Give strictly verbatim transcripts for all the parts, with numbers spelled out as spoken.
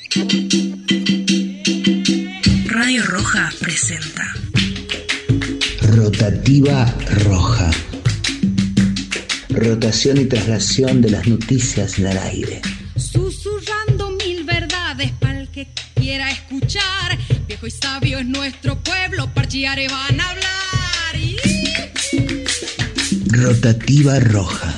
Radio Roja presenta Rotativa Roja. Rotación y traslación de las noticias en el aire. Susurrando mil verdades para el que quiera escuchar. Viejo y sabio es nuestro pueblo, Parchiare van a hablar. Y... Rotativa Roja.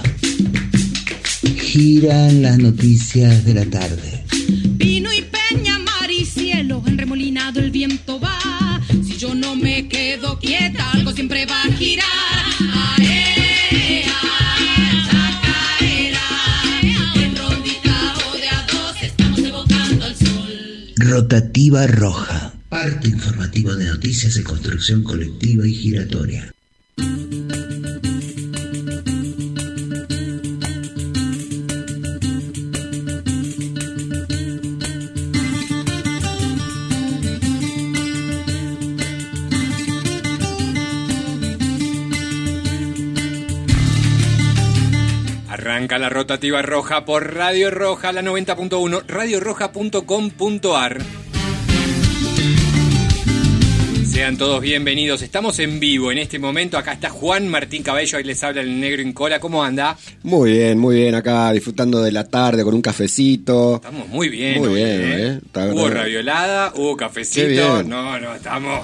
Giran las noticias de la tarde. Vino y peña, mar y cielo, enremolinado el viento va. Si yo no me quedo quieta, algo siempre va a girar. Ae, ae, chacaera, en rondita o de a dos estamos evocando al sol. Rotativa Roja. Parte informativo de noticias de construcción colectiva y giratoria. Arranca la Rotativa Roja por Radio Roja, la noventa punto uno, radio roja punto com punto a r. Sean todos bienvenidos, estamos en vivo en este momento. Acá está Juan Martín Cabello, ahí les habla el negro en cola. ¿Cómo anda? Muy bien, muy bien, acá disfrutando de la tarde con un cafecito. Estamos muy bien. Muy hoy, bien, ¿eh? ¿eh? Está, hubo está... raviolada, hubo cafecito. No, no, estamos...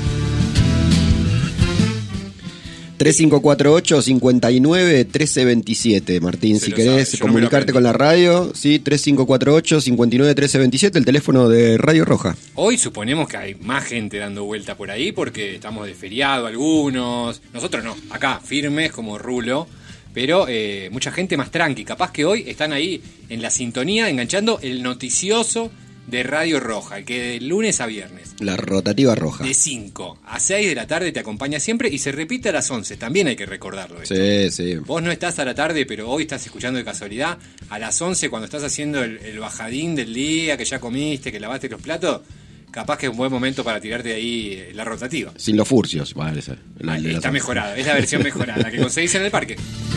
tres cinco cuatro ocho, cinco nueve, uno tres dos siete, Martín, Se si lo querés sabe, yo comunicarte no con la radio, sí, tres cinco cuatro ocho, cinco nueve, uno tres dos siete, el teléfono de Radio Roja. Hoy suponemos que hay más gente dando vuelta por ahí porque estamos de feriado algunos, nosotros no, acá firmes como rulo, pero eh, mucha gente más tranqui, capaz que hoy están ahí en la sintonía enganchando el noticioso de Radio Roja, el que de lunes a viernes. La Rotativa Roja. De cinco a seis de la tarde te acompaña siempre y se repite a las once, también hay que recordarlo esto. Sí, sí. Vos no estás a la tarde, pero hoy estás escuchando de casualidad a las once cuando estás haciendo el, el bajadín del día, que ya comiste, que lavaste los platos, capaz que es un buen momento para tirarte de ahí la rotativa. Sin los furcios, vale. La, Ah, la, está la... mejorada, es la versión mejorada, la que conseguís en el parque.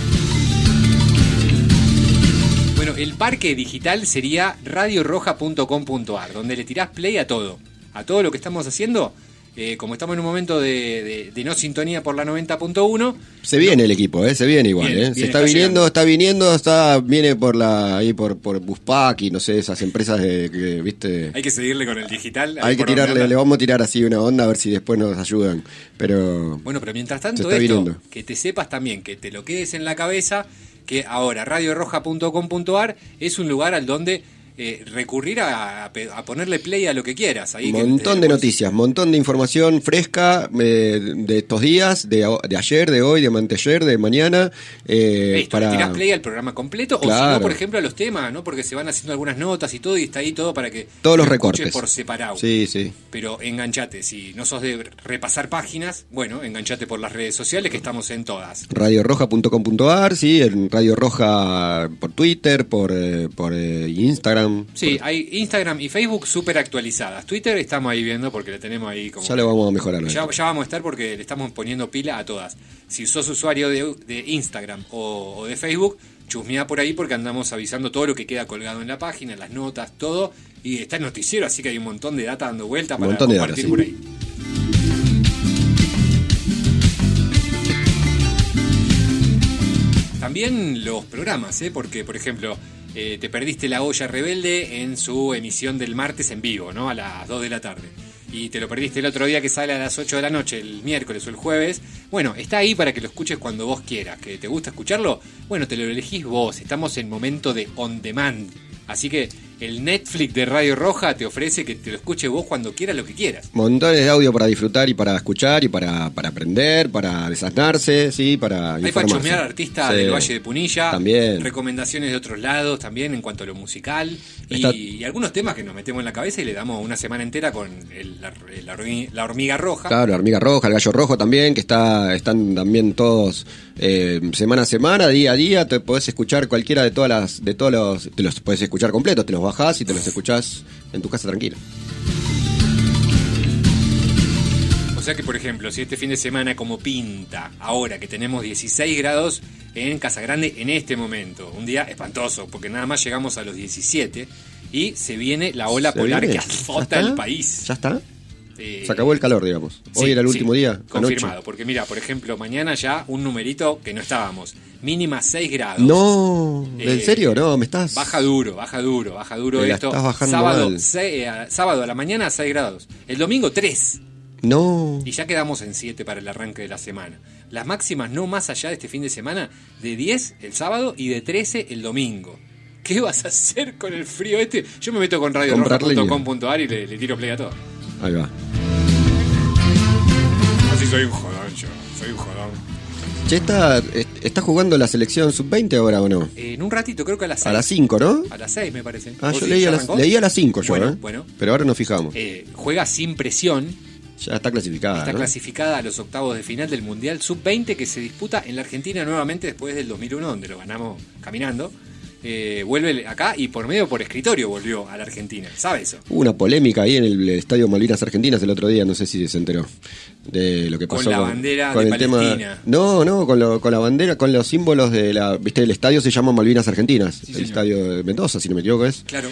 Bueno, el parque digital sería radio roja punto com punto a r, donde le tirás play a todo, a todo lo que estamos haciendo. Eh, como estamos en un momento de, de, de no sintonía por la noventa punto uno. Se viene no, el equipo, ¿eh? Se viene igual, viene, ¿eh? Viene, Se está, está viniendo, llegando. está viniendo, está viene por la ahí por por Buspack y no sé, esas empresas de, que, ¿viste? Hay que seguirle con el digital. Hay que tirarle, le vamos a tirar así una onda a ver si después nos ayudan. Pero bueno, pero mientras tanto esto, viniendo. Que te sepas también, que te lo quedes en la cabeza, que ahora radio roja punto com punto a r es un lugar al donde eh, recurrir a, a ponerle play a lo que quieras. Ahí montón de noticias, montón de información fresca eh, de estos días, de, de ayer, de hoy, de anteayer, de mañana. Eh, Esto, para... ¿le tirás play al programa completo? Claro. O si no, por ejemplo, a los temas, ¿no? Porque se van haciendo algunas notas y todo, y está ahí todo para que todos los lo recortes por separado. Sí, sí. Pero enganchate, si no sos de repasar páginas, bueno, enganchate por las redes sociales que estamos en todas. radio roja punto com punto a r, sí, en Radio Roja por Twitter, por, eh, por eh, Instagram. Sí, por... hay Instagram y Facebook súper actualizadas. Twitter estamos ahí viendo porque le tenemos ahí como... Ya lo vamos a mejorar. Ya, ya vamos a estar porque le estamos poniendo pila a todas. Si sos usuario de, de Instagram o, o de Facebook, chusmeá por ahí porque andamos avisando todo lo que queda colgado en la página, las notas, todo. Y está el noticiero, así que hay un montón de data dando vuelta para compartir data, sí. por ahí. También los programas, ¿eh? Porque, por ejemplo... Eh, te perdiste La Olla Rebelde en su emisión del martes en vivo, ¿no? A las dos de la tarde. Y te lo perdiste el otro día que sale a las ocho de la noche, el miércoles o el jueves. Bueno, está ahí para que lo escuches cuando vos quieras. ¿Que te gusta escucharlo? Bueno, te lo elegís vos. Estamos en momento de on demand. Así que el Netflix de Radio Roja te ofrece que te lo escuches vos cuando quieras, lo que quieras. Montones de audio para disfrutar y para escuchar y para, para aprender, para desasnarse, sí, para Hay para chusmear artistas sí. del Valle de Punilla. También. Recomendaciones de otros lados también en cuanto a lo musical. Está... Y, y algunos temas que nos metemos en la cabeza y le damos una semana entera con el, la, la, la hormiga roja. Claro, la hormiga roja, el gallo rojo también, que está están también todos eh, semana a semana, día a día. Te podés escuchar cualquiera de todas las, de todos los, te los podés escuchar completos, te los bajás y te los escuchás en tu casa tranquila. O sea que, por ejemplo, si este fin de semana como pinta, ahora que tenemos dieciséis grados en Casa Grande en este momento, un día espantoso, porque nada más llegamos a los diecisiete, y se viene la ola ¿Se polar viene? que azota el país. ¿Ya está? Eh, Se acabó el calor, digamos. Hoy sí, era el sí, último día. confirmado, anoche. porque mira, por ejemplo, mañana ya un numerito que no estábamos. Mínima seis grados. No, ¿en Eh, serio? No, me estás... Baja duro, baja duro, baja duro Me la esto. estás bajando sábado, mal. se- eh, sábado a la mañana seis grados. El domingo tres. No. Y ya quedamos en siete para el arranque de la semana. Las máximas no más allá de este fin de semana, de diez el sábado y de trece el domingo. ¿Qué vas a hacer con el frío este? Yo me meto con radio roja punto com punto a r y le, le tiro play a todo. Ahí va. Así soy un jodón yo, soy un jodón. Che, ¿está, ¿está jugando la selección sub veinte ahora o no? Eh, en un ratito, creo que a las seis. A las cinco, ¿no? A las seis me parece. Ah, ¿Vos yo sí, leí ya a, las, arrancó? leí a las cinco yo, Bueno, ¿eh? bueno. Pero ahora nos fijamos. Eh, juega sin presión. Ya está clasificada, Está ¿no? clasificada a los octavos de final del Mundial sub veinte que se disputa en la Argentina nuevamente después del dos mil uno, donde lo ganamos caminando. Eh, vuelve acá y por medio por escritorio volvió a la Argentina. ¿Sabe eso? Hubo una polémica ahí en el Estadio Malvinas Argentinas el otro día, no sé si se enteró de lo que Con pasó la bandera de el tema. Palestina. No, no, con, lo, con la bandera, con los símbolos de la, viste, el estadio se llama Malvinas Argentinas, Sí, el señor. estadio de Mendoza, si no me equivoco es. Claro.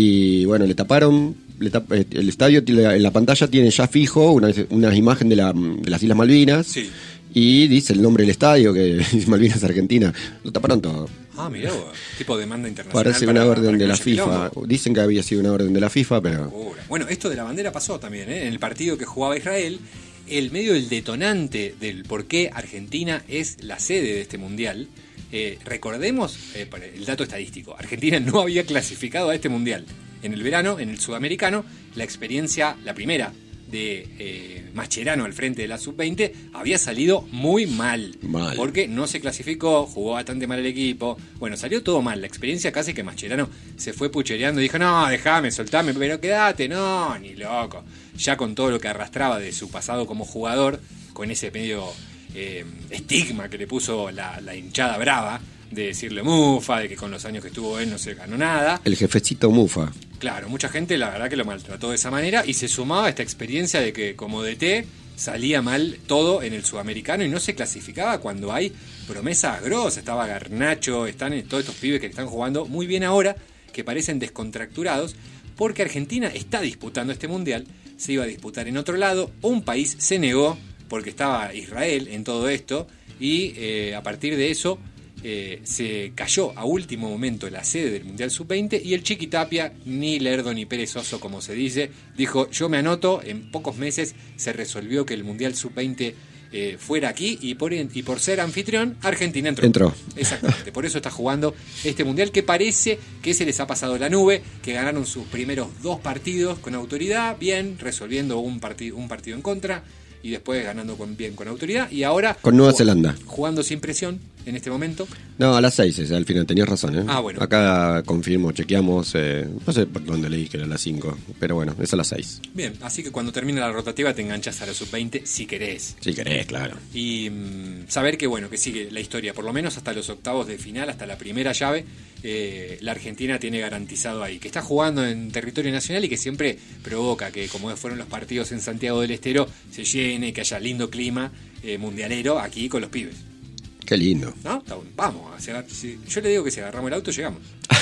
Y bueno, le taparon, le tap- eh, el estadio tiene- en la pantalla tiene ya fijo una, una imagen de, la, de las Islas Malvinas. Sí. Y dice el nombre del estadio, que es Malvinas Argentina. Lo taparon todo. Ah, mirá vos. Tipo demanda internacional. Parece para- una orden para que de no la haya FIFA. quilombo. Dicen que había sido una orden de la FIFA, pero... Locura. Bueno, esto de la bandera pasó también, ¿eh? En el partido que jugaba Israel, el medio del detonante del por qué Argentina es la sede de este mundial. Eh, recordemos eh, para el dato estadístico: Argentina no había clasificado a este mundial. En el verano, en el sudamericano, la experiencia, la primera de eh, Mascherano al frente de la sub veinte había salido muy mal, Mal. porque no se clasificó, jugó bastante mal el equipo, bueno, salió todo mal, la experiencia casi que Mascherano se fue puchereando y dijo, no, déjame, soltame, pero quédate, no, ni loco, ya con todo lo que arrastraba de su pasado como jugador, con ese medio eh, estigma que le puso la, la hinchada brava, de decirle mufa, de que con los años que estuvo él no se ganó nada. El jefecito Mufa. Claro, mucha gente la verdad que lo maltrató de esa manera y se sumaba a esta experiencia de que como D T salía mal todo en el sudamericano y no se clasificaba cuando hay promesas grosas. Estaba Garnacho, están todos estos pibes que están jugando muy bien ahora, que parecen descontracturados, porque Argentina está disputando este mundial, se iba a disputar en otro lado, un país se negó porque estaba Israel en todo esto y eh, a partir de eso Eh, se cayó a último momento la sede del Mundial sub veinte y el Chiqui Tapia, ni lerdo ni perezoso como se dice, dijo yo me anoto, en pocos meses se resolvió que el Mundial sub veinte eh, fuera aquí y por, y por ser anfitrión Argentina entró. Entró. Exactamente, por eso está jugando este Mundial que parece que se les ha pasado la nube, que ganaron sus primeros dos partidos con autoridad, bien, resolviendo un, partid- un partido en contra y después ganando con, bien con autoridad y ahora Con Nueva jug- Zelanda. jugando sin presión en este momento. No, a las seis es, al final, tenías razón, ¿eh? Ah, bueno. Acá confirmo, chequeamos, eh, no sé por dónde leí que era a las cinco, pero bueno, es a las seis. Bien, así que cuando termine la rotativa te enganchas a la sub veinte si querés. Si querés, claro. Y mm, saber que bueno, que sigue la historia, por lo menos hasta los octavos de final, hasta la primera llave, eh, la Argentina tiene garantizado ahí, que está jugando en territorio nacional y que siempre provoca que, como fueron los partidos en Santiago del Estero, se llene, que haya lindo clima eh, mundialero aquí con los pibes. Qué lindo. ¿No? Está bueno. Vamos, a llegar- si- yo le digo que si agarramos el auto, llegamos.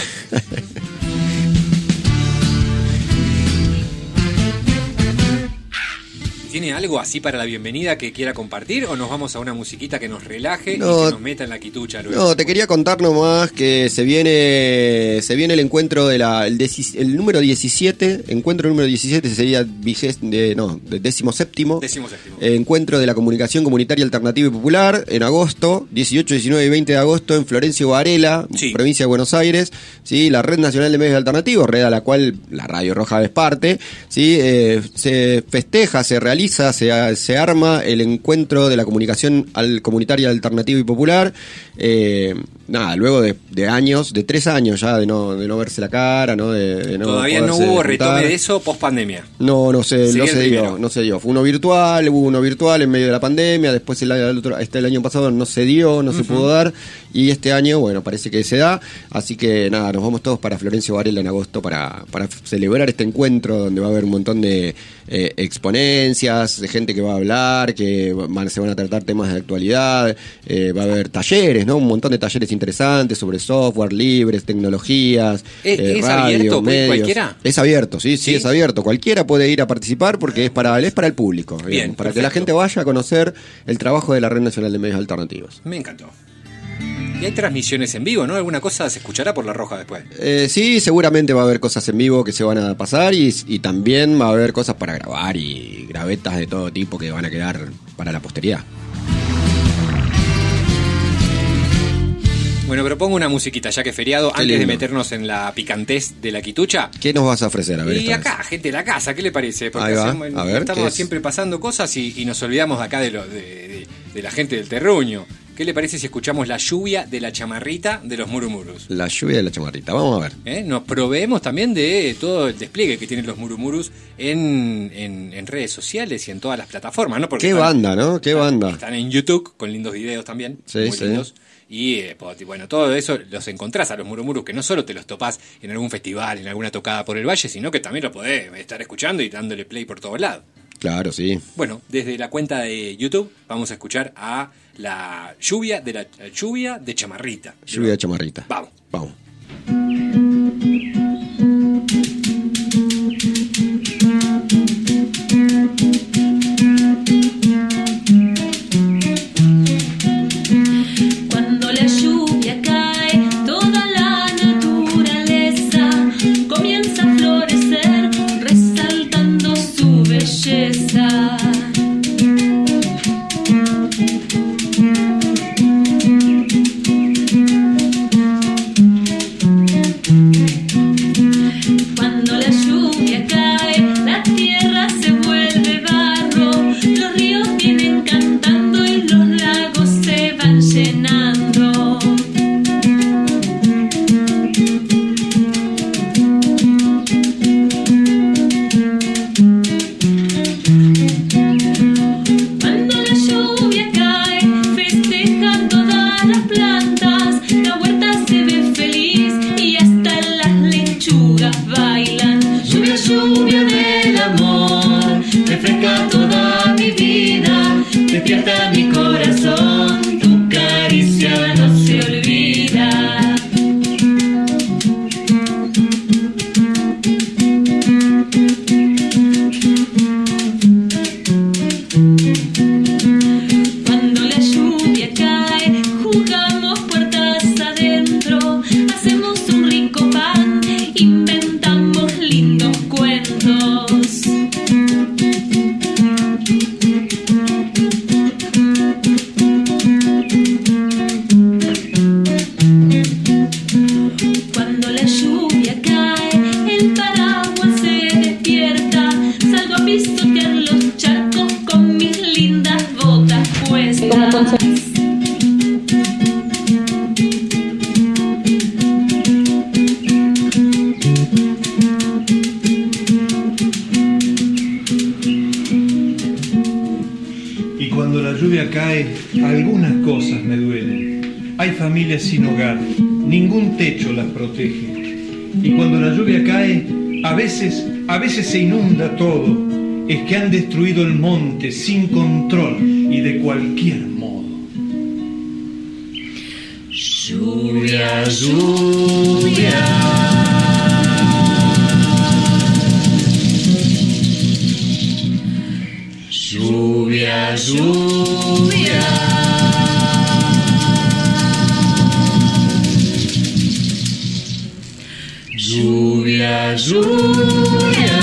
¿Tiene algo así para la bienvenida que quiera compartir o nos vamos a una musiquita que nos relaje No, y que nos meta en la quitucha luego? No, te quería contar nomás que se viene se viene el encuentro de la el, deci- el número diecisiete, encuentro número diecisiete sería vigés, de, no, de décimo séptimo. Décimo séptimo. Encuentro de la comunicación comunitaria alternativa y popular en agosto, dieciocho, diecinueve y veinte de agosto en Florencio Varela, Sí. provincia de Buenos Aires, ¿sí? La Red Nacional de Medios Alternativos, red a la cual la Radio Roja es parte, ¿sí? Eh, se festeja, se realiza, se, se arma el encuentro de la comunicación al, comunitaria alternativa y popular. Eh, nada, luego de, de años, de tres años ya de no, de no verse la cara, ¿no? De, de no Todavía no poderse hubo juntar. retome de eso post pandemia. No, no se, Sería no el se primero. dio, no se dio. Fue uno virtual, hubo uno virtual en medio de la pandemia, después el, el otro, este el año pasado no se dio, no se pudo dar, y este año, bueno, parece que se da, así que nada, nos vamos todos para Florencio Varela en agosto para, para celebrar este encuentro donde va a haber un montón de eh, exponencias, de gente que va a hablar, que van, se van a tratar temas de actualidad, eh, va a haber talleres, ¿no? Un montón de talleres interesantes sobre software, libres, tecnologías, ¿Es, eh, es radio, abierto? medios. ¿Cualquiera? Es abierto, sí, sí, ¿Sí? es abierto. Cualquiera puede ir a participar porque es para, es para el público, Bien, digamos, para perfecto. que la gente vaya a conocer el trabajo de la Red Nacional de Medios Alternativos. Me encantó. Y hay transmisiones en vivo, ¿no? ¿Alguna cosa se escuchará por La Roja después? Eh, sí, seguramente va a haber cosas en vivo que se van a pasar y, y también va a haber cosas para grabar y gravetas de todo tipo que van a quedar para la posteridad. Bueno, propongo una musiquita, ya que es feriado, Qué antes lindo. de meternos en la picantez de la quitucha. ¿Qué nos vas a ofrecer? A ver, Y esta acá, vez? gente de la casa, ¿qué le parece? Porque Ahí va, hacemos- a ver, ¿qué estamos es? siempre pasando cosas y, y nos olvidamos de acá de, lo, de, de- de la gente del terruño. ¿Qué le parece si escuchamos la lluvia de la chamarrita de los murumurus? La lluvia de la chamarrita, vamos a ver. ¿Eh? Nos proveemos también de todo el despliegue que tienen los murumurus en, en, en redes sociales y en todas las plataformas, ¿no? Porque Qué están- banda, ¿no? Qué están- banda. Están en YouTube con lindos videos también, Sí, muy sí. lindos. Y eh, pues, bueno, todo eso los encontrás a los murumurus, que no solo te los topás en algún festival, en alguna tocada por el valle, sino que también lo podés estar escuchando y dándole play por todos lados. Claro, sí. Bueno, desde la cuenta de YouTube vamos a escuchar a la lluvia de la, la lluvia de chamarrita. Lluvia de chamarrita. Vamos. Vamos. Cuando la lluvia cae, toda la naturaleza comienza a florecer, resaltando su belleza. Cuando la lluvia cae, la tierra se vuelve barro, los ríos vienen cantando y los lagos se van llenando. Cuando la lluvia cae, festejan todas las plantas, la huerta se ve feliz y hasta las lechugas bailan. Lluvia, lluvia del amor, refresca toda mi vida, despierta mi corazón, tu caricia no se olvida. Cuando la lluvia cae, jugamos puertas adentro, hacemos un rico pan, inventamos lindos cuentos. Cuando la lluvia cae, el paraguas se despierta, salgo a pisotear los charcos con mis lindas botas puestas. Y cuando la lluvia cae, algunas cosas me duelen. Hay familias sin hogar, ningún techo las protege. Y cuando la lluvia cae, a veces, a veces se inunda todo. Es que han destruido el monte sin control y de cualquier modo. Lluvia, lluvia. Lluvia, lluvia. Lluvia, lluvia.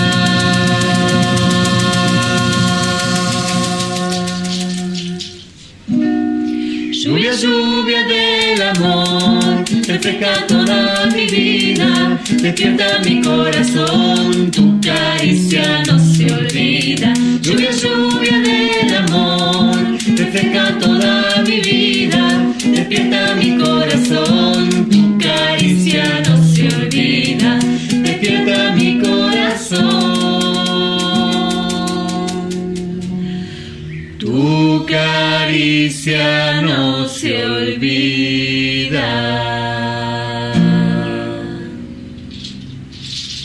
Lluvia, lluvia del amor, refresca toda mi vida, despierta mi corazón, tu caricia no se olvida. Lluvia, lluvia del amor, refresca toda mi vida, despierta mi corazón, tu caricia no se olvida, despierta mi corazón. Tu caricia no se olvida.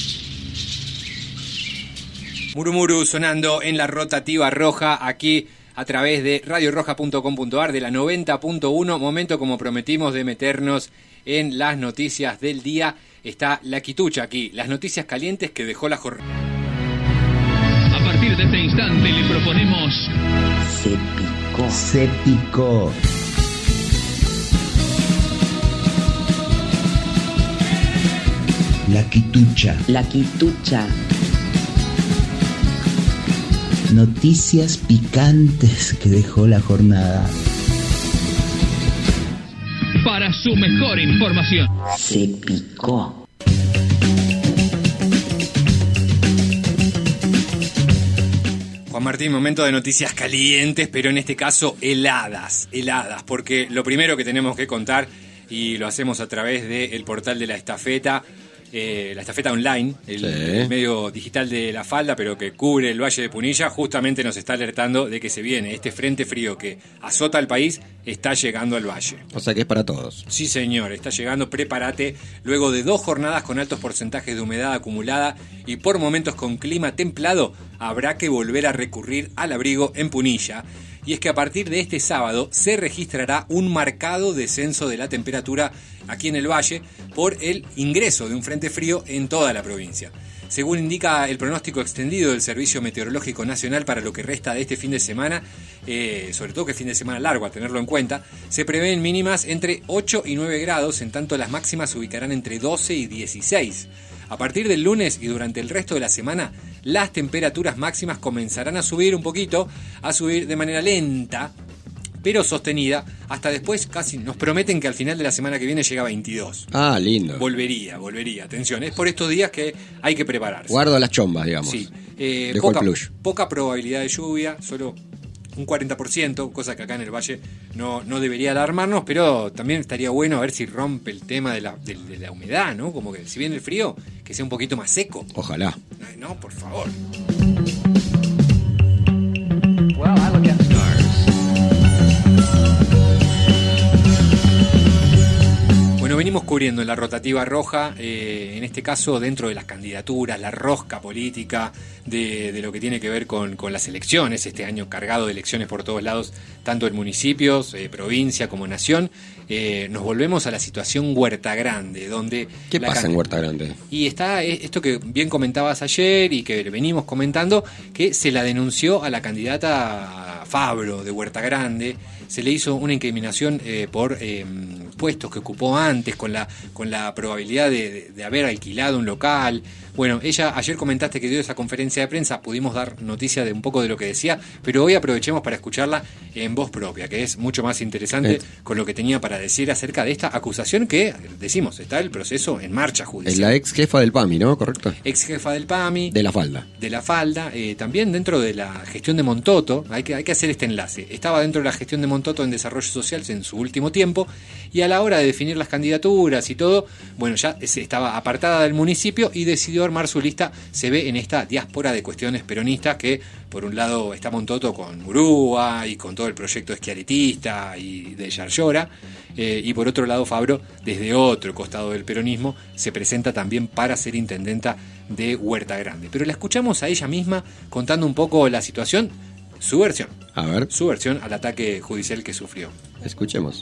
Murumuru sonando en la rotativa roja aquí a través de radio roja punto com punto a r, de la noventa punto uno. Momento, como prometimos, de meternos en las noticias del día. Está la Quitucha aquí, las noticias calientes que dejó la jornada. A partir de este instante le proponemos... Se picó. Se picó. La Quitucha. La Quitucha. Noticias picantes que dejó la jornada. Para su mejor información. Se picó. Juan Martín, momento de noticias calientes, pero en este caso heladas, heladas, porque lo primero que tenemos que contar, y lo hacemos a través del portal de la estafeta, Eh, la estafeta online, el, sí. el medio digital de La Falda, pero que cubre el Valle de Punilla, justamente nos está alertando de que se viene este frente frío que azota al país, está llegando al valle. O sea que es para todos. Sí, señor, está llegando, prepárate. Luego de dos jornadas con altos porcentajes de humedad acumulada y por momentos con clima templado, habrá que volver a recurrir al abrigo en Punilla. Y es que a partir de este sábado se registrará un marcado descenso de la temperatura aquí en el valle por el ingreso de un frente frío en toda la provincia. Según indica el pronóstico extendido del Servicio Meteorológico Nacional para lo que resta de este fin de semana, eh, sobre todo que es fin de semana largo a tenerlo en cuenta, se prevén mínimas entre ocho y nueve grados, en tanto las máximas se ubicarán entre doce y dieciséis. A partir del lunes y durante el resto de la semana, las temperaturas máximas comenzarán a subir un poquito, a subir de manera lenta, pero sostenida, hasta después casi nos prometen que al final de la semana que viene llega a veintidós. Ah, lindo. Volvería, volvería. Atención, es por estos días que hay que prepararse. Guardo las chombas, digamos. Sí. Eh, Dejo poca, el plush. poca probabilidad de lluvia, solo un cuarenta por ciento, cosa que acá en el Valle no, no debería alarmarnos, pero también estaría bueno a ver si rompe el tema de la, de, de la humedad, ¿no? Como que si viene el frío, que sea un poquito más seco. Ojalá. Ay, no, por favor. Well, I look at stars. Bueno, venimos cubriendo en la rotativa roja, eh, en este caso dentro de las candidaturas, la rosca política de, de lo que tiene que ver con, con las elecciones, este año cargado de elecciones por todos lados, tanto en municipios, eh, provincia como nación. Eh, nos volvemos a la situación Huerta Grande, donde... ¿Qué pasa can... en Huerta Grande? Y está esto que bien comentabas ayer y que venimos comentando, que se la denunció a la candidata Fabro de Huerta Grande, se le hizo una incriminación eh, por eh, puestos que ocupó antes, con la, con la probabilidad de, de, de haber alquilado un local. Bueno, ella, ayer comentaste que dio esa conferencia de prensa, pudimos dar noticia de un poco de lo que decía, pero hoy aprovechemos para escucharla en voz propia, que es mucho más interesante eh. con lo que tenía para decir acerca de esta acusación que, decimos, está el proceso en marcha judicial. Es la ex jefa del P A M I, ¿no? ¿Correcto? Ex jefa del P A M I. De La Falda. De La Falda, eh, también dentro de la gestión de Montoto, hay que, hay que hacer este enlace. Estaba dentro de la gestión de Montoto en Desarrollo Social en su último tiempo, y a la hora de definir las candidaturas y todo, bueno, ya estaba apartada del municipio y decidió armar su lista. Se ve en esta diáspora de cuestiones peronistas que, por un lado, está Montoto con Murúa y con todo el proyecto esquialetista y de Yarlora, eh, y por otro lado Fabro, desde otro costado del peronismo, se presenta también para ser intendenta de Huerta Grande. Pero la escuchamos a ella misma contando un poco la situación, su versión. A ver. Su versión al ataque judicial que sufrió. Escuchemos.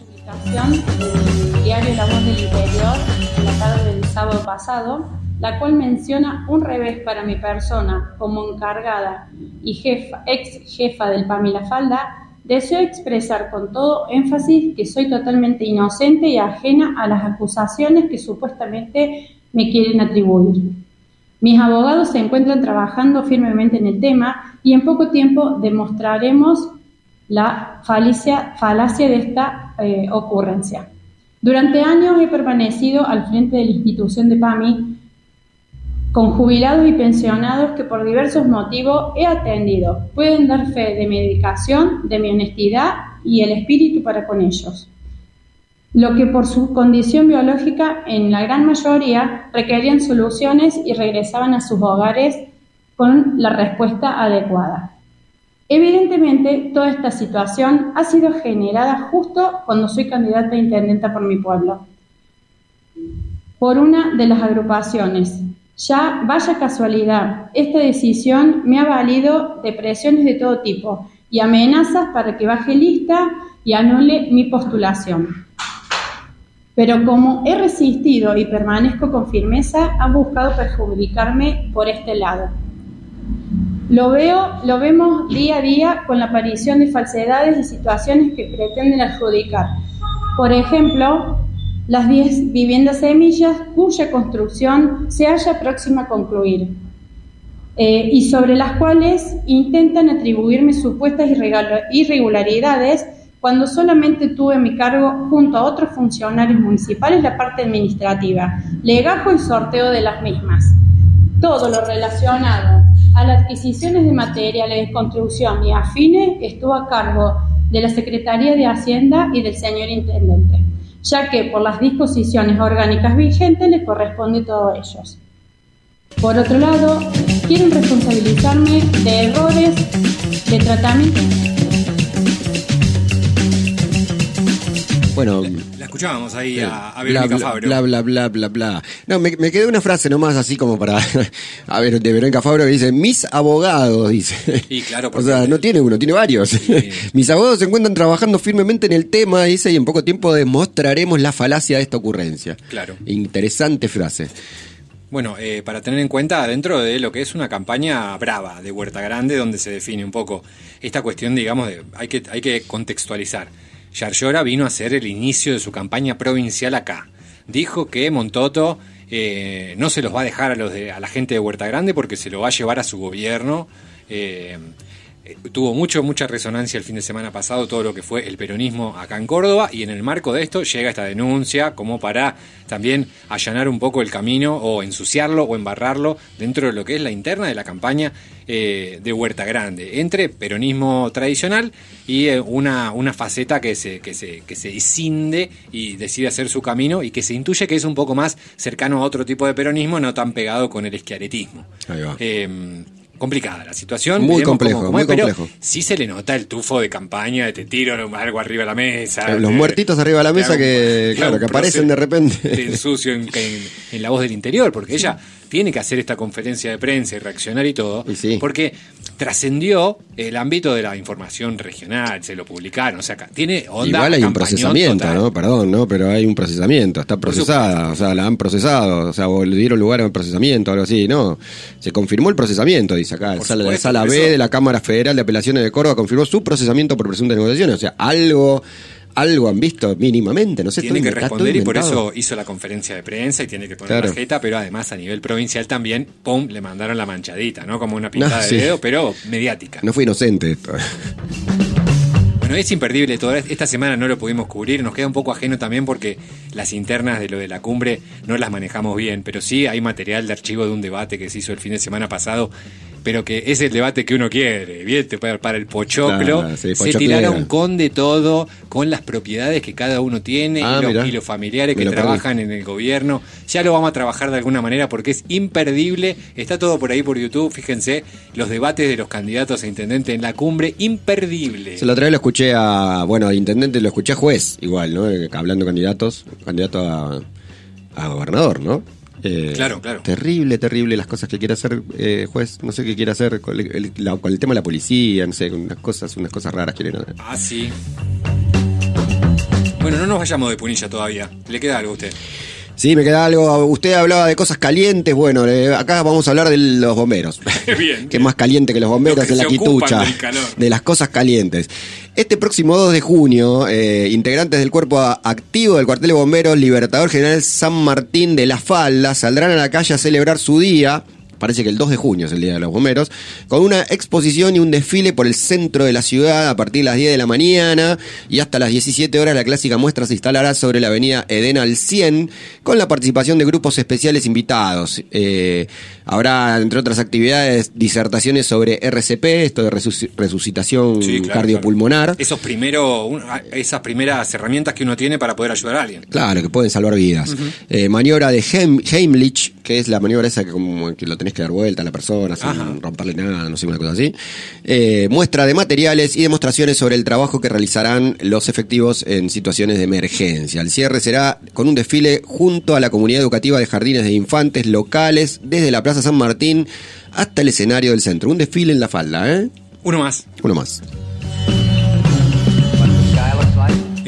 El diario La Voz del Interior, en la tarde del sábado pasado, la cual menciona un revés para mi persona como encargada y jefa, ex jefa del P A M I La Falda. Deseo expresar con todo énfasis que soy totalmente inocente y ajena a las acusaciones que supuestamente me quieren atribuir. Mis abogados se encuentran trabajando firmemente en el tema y en poco tiempo demostraremos la falacia, falacia de esta eh, ocurrencia. Durante años he permanecido al frente de la institución de P A M I con jubilados y pensionados que por diversos motivos he atendido. Pueden dar fe de mi dedicación, de mi honestidad y el espíritu para con ellos. Lo que por su condición biológica, en la gran mayoría, requerían soluciones y regresaban a sus hogares con la respuesta adecuada. Evidentemente, toda esta situación ha sido generada justo cuando soy candidata a intendenta por mi pueblo, por una de las agrupaciones. Ya, vaya casualidad, esta decisión me ha valido de presiones de todo tipo, y amenazas para que baje lista y anule mi postulación. Pero como he resistido y permanezco con firmeza, han buscado perjudicarme por este lado. Lo veo, lo vemos día a día con la aparición de falsedades y situaciones que pretenden adjudicar. Por ejemplo, las diez viviendas semillas cuya construcción se halla próxima a concluir eh, y sobre las cuales intentan atribuirme supuestas irregularidades cuando solamente tuve a mi cargo junto a otros funcionarios municipales la parte administrativa, legajo y sorteo de las mismas. Todo lo relacionado a las adquisiciones de materiales de construcción y afines estuvo a cargo de la Secretaría de Hacienda y del señor Intendente, ya que por las disposiciones orgánicas vigentes le corresponde todo a ellos. Por otro lado, quieren responsabilizarme de errores de tratamiento. Bueno, la escuchábamos ahí eh, a, a bla, Verónica bla, Fabro. bla, bla, bla, bla, bla. No, me, me quedó una frase nomás así como para... A ver, de Verónica Fabro que dice, mis abogados, dice. Y claro, o sea, no tiene uno, tiene varios. Sí. Mis abogados se encuentran trabajando firmemente en el tema, dice, y en poco tiempo demostraremos la falacia de esta ocurrencia. Claro. Interesante frase. Bueno, eh, para tener en cuenta dentro de lo que es una campaña brava de Huerta Grande, donde se define un poco esta cuestión, digamos, de hay que, hay que contextualizar. Yarlora vino a hacer el inicio de su campaña provincial acá. Dijo que Montoto eh, no se los va a dejar a, los de, a la gente de Huerta Grande porque se lo va a llevar a su gobierno. Eh, eh, tuvo mucho, mucha resonancia el fin de semana pasado todo lo que fue el peronismo acá en Córdoba, y en el marco de esto llega esta denuncia como para también allanar un poco el camino o ensuciarlo o embarrarlo dentro de lo que es la interna de la campaña eh, de Huerta Grande, entre peronismo tradicional y eh, una, una faceta que se, que se, que se escinde y decide hacer su camino y que se intuye que es un poco más cercano a otro tipo de peronismo, no tan pegado con el schiarettismo. Ahí va. Eh, complicada la situación. Muy veremos complejo, cómo- cómo muy es, pero complejo. sí se le nota el tufo de campaña, de te tiro algo arriba de la mesa. Eh, los te- muertitos arriba de la te mesa hago- que, te claro, hago que un aparecen de repente. Te ensucio en, en- en la voz del interior, porque ella tiene que hacer esta conferencia de prensa y reaccionar y todo, Y sí. porque trascendió el ámbito de la información regional, se lo publicaron, o sea, acá tiene onda Igual hay un campañón procesamiento, total. ¿no? Perdón, ¿no? Pero hay un procesamiento, está procesada, o sea, la han procesado, o sea, o le dieron lugar a un procesamiento, algo así, ¿no? Se confirmó el procesamiento, dice acá, Por sala, la supuesto, sala por B eso- de la Cámara Federal de Apelaciones de Córdoba confirmó su procesamiento por presuntas negociaciones, o sea, algo, algo han visto mínimamente, no sé, Tiene todo que inventado, responder todo y por inventado. eso hizo la conferencia de prensa y tiene que poner Claro. la jeta, pero además a nivel provincial también, pum, le mandaron la manchadita, ¿no? Como una pintada No, de sí. dedo, pero mediática. No fue inocente esto. Bueno, es imperdible todo. Esta semana no lo pudimos cubrir, nos queda un poco ajeno también porque las internas de lo de la cumbre no las manejamos bien, pero sí hay material de archivo de un debate que se hizo el fin de semana pasado, pero que es el debate que uno quiere, ¿bien? Para, para el pochoclo. Claro, sí, se pochoclera. tiraron con de todo, con las propiedades que cada uno tiene Ah, y, los, mirá. y los familiares Me que lo perdí. trabajan en el gobierno. Ya lo vamos a trabajar de alguna manera porque es imperdible. Está todo por ahí por YouTube, fíjense, los debates de los candidatos a intendente en la cumbre, imperdible. Se la otra vez lo escuché a, bueno, a intendente, lo escuché a juez, igual, ¿no? Eh, Hablando de candidatos, candidato a, a gobernador, ¿no? Eh, Claro, claro. Terrible, terrible las cosas que quiere hacer eh, juez, no sé qué quiere hacer con el, el- la- con el tema de la policía, no sé, unas cosas, unas cosas raras quieren hacer. Ah, sí. Bueno, no nos vayamos de punilla todavía. ¿Le queda algo a usted? Sí, me queda algo, usted hablaba de cosas calientes, bueno, eh, acá vamos a hablar de los bomberos. Bien. Que es más caliente que los bomberos Los que en la se ocupan quitucha, del calor. de las cosas calientes. Este próximo dos de junio, eh, integrantes del cuerpo a- activo del cuartel de bomberos Libertador General San Martín de la Falda saldrán a la calle a celebrar su día. Parece que el dos de junio es el Día de los Bomberos, con una exposición y un desfile por el centro de la ciudad a partir de las diez de la mañana y hasta las diecisiete horas. La clásica muestra se instalará sobre la avenida Edén al cien con la participación de grupos especiales invitados. Eh, habrá, entre otras actividades, disertaciones sobre R C P, esto de resuc- resucitación Sí, claro, cardiopulmonar. claro. Esos primero, un- esas primeras herramientas que uno tiene para poder ayudar a alguien. Claro, que pueden salvar vidas. Ujú. Eh, maniobra de Heim- Heimlich, que es la maniobra esa que como que lo tenés que dar vuelta a la persona sin Ajá. romperle nada, no sé, una cosa así. Eh, muestra de materiales y demostraciones sobre el trabajo que realizarán los efectivos en situaciones de emergencia. El cierre será con un desfile junto a la comunidad educativa de jardines de infantes locales, desde la Plaza San Martín hasta el escenario del centro. Un desfile en la falda, ¿eh? Uno más. Uno más.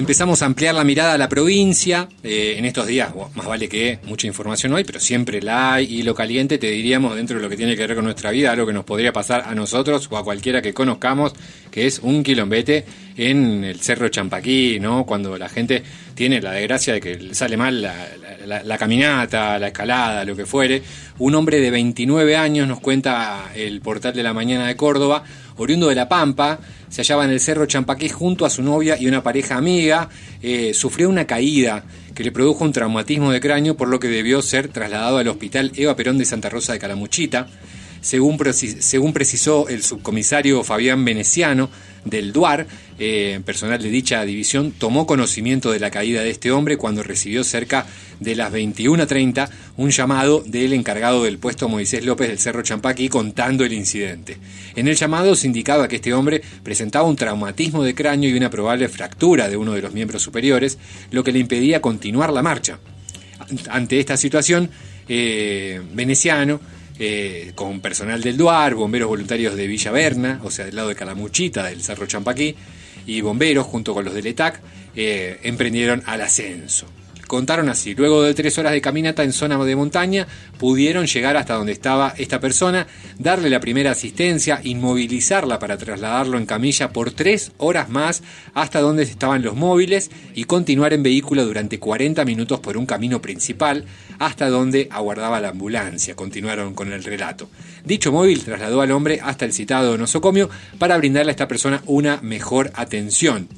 empezamos a ampliar la mirada a la provincia. Eh, en estos días, bueno, más vale que mucha información no hay, pero siempre la hay. Y lo caliente, te diríamos, dentro de lo que tiene que ver con nuestra vida, algo que nos podría pasar a nosotros o a cualquiera que conozcamos, que es un quilombete en el Cerro Champaquí, ¿no? Cuando la gente tiene la desgracia de que sale mal la, la, la caminata, la escalada, lo que fuere. Un hombre de veintinueve años, nos cuenta el Portal de la Mañana de Córdoba, oriundo de La Pampa, se hallaba en el Cerro Champaquí junto a su novia y una pareja amiga. Eh, sufrió una caída que le produjo un traumatismo de cráneo, por lo que debió ser trasladado al Hospital Eva Perón de Santa Rosa de Calamuchita. Según, según precisó el subcomisario Fabián Veneciano del DUAR, eh, personal de dicha división, tomó conocimiento de la caída de este hombre cuando recibió cerca de las veintiuna treinta un llamado del encargado del puesto Moisés López del Cerro Champaquí contando el incidente. En el llamado se indicaba que este hombre presentaba un traumatismo de cráneo y una probable fractura de uno de los miembros superiores, lo que le impedía continuar la marcha. Ante esta situación, eh, Veneciano, Eh, con personal del DUAR, bomberos voluntarios de Villa Berna, o sea, del lado de Calamuchita, del Cerro Champaquí, y bomberos, junto con los del E T A C, eh, emprendieron al ascenso. Contaron así: luego de tres horas de caminata en zona de montaña, pudieron llegar hasta donde estaba esta persona, darle la primera asistencia, inmovilizarla para trasladarlo en camilla por tres horas más hasta donde estaban los móviles y continuar en vehículo durante cuarenta minutos por un camino principal hasta donde aguardaba la ambulancia. Continuaron con el relato. Dicho móvil trasladó al hombre hasta el citado nosocomio para brindarle a esta persona una mejor atención.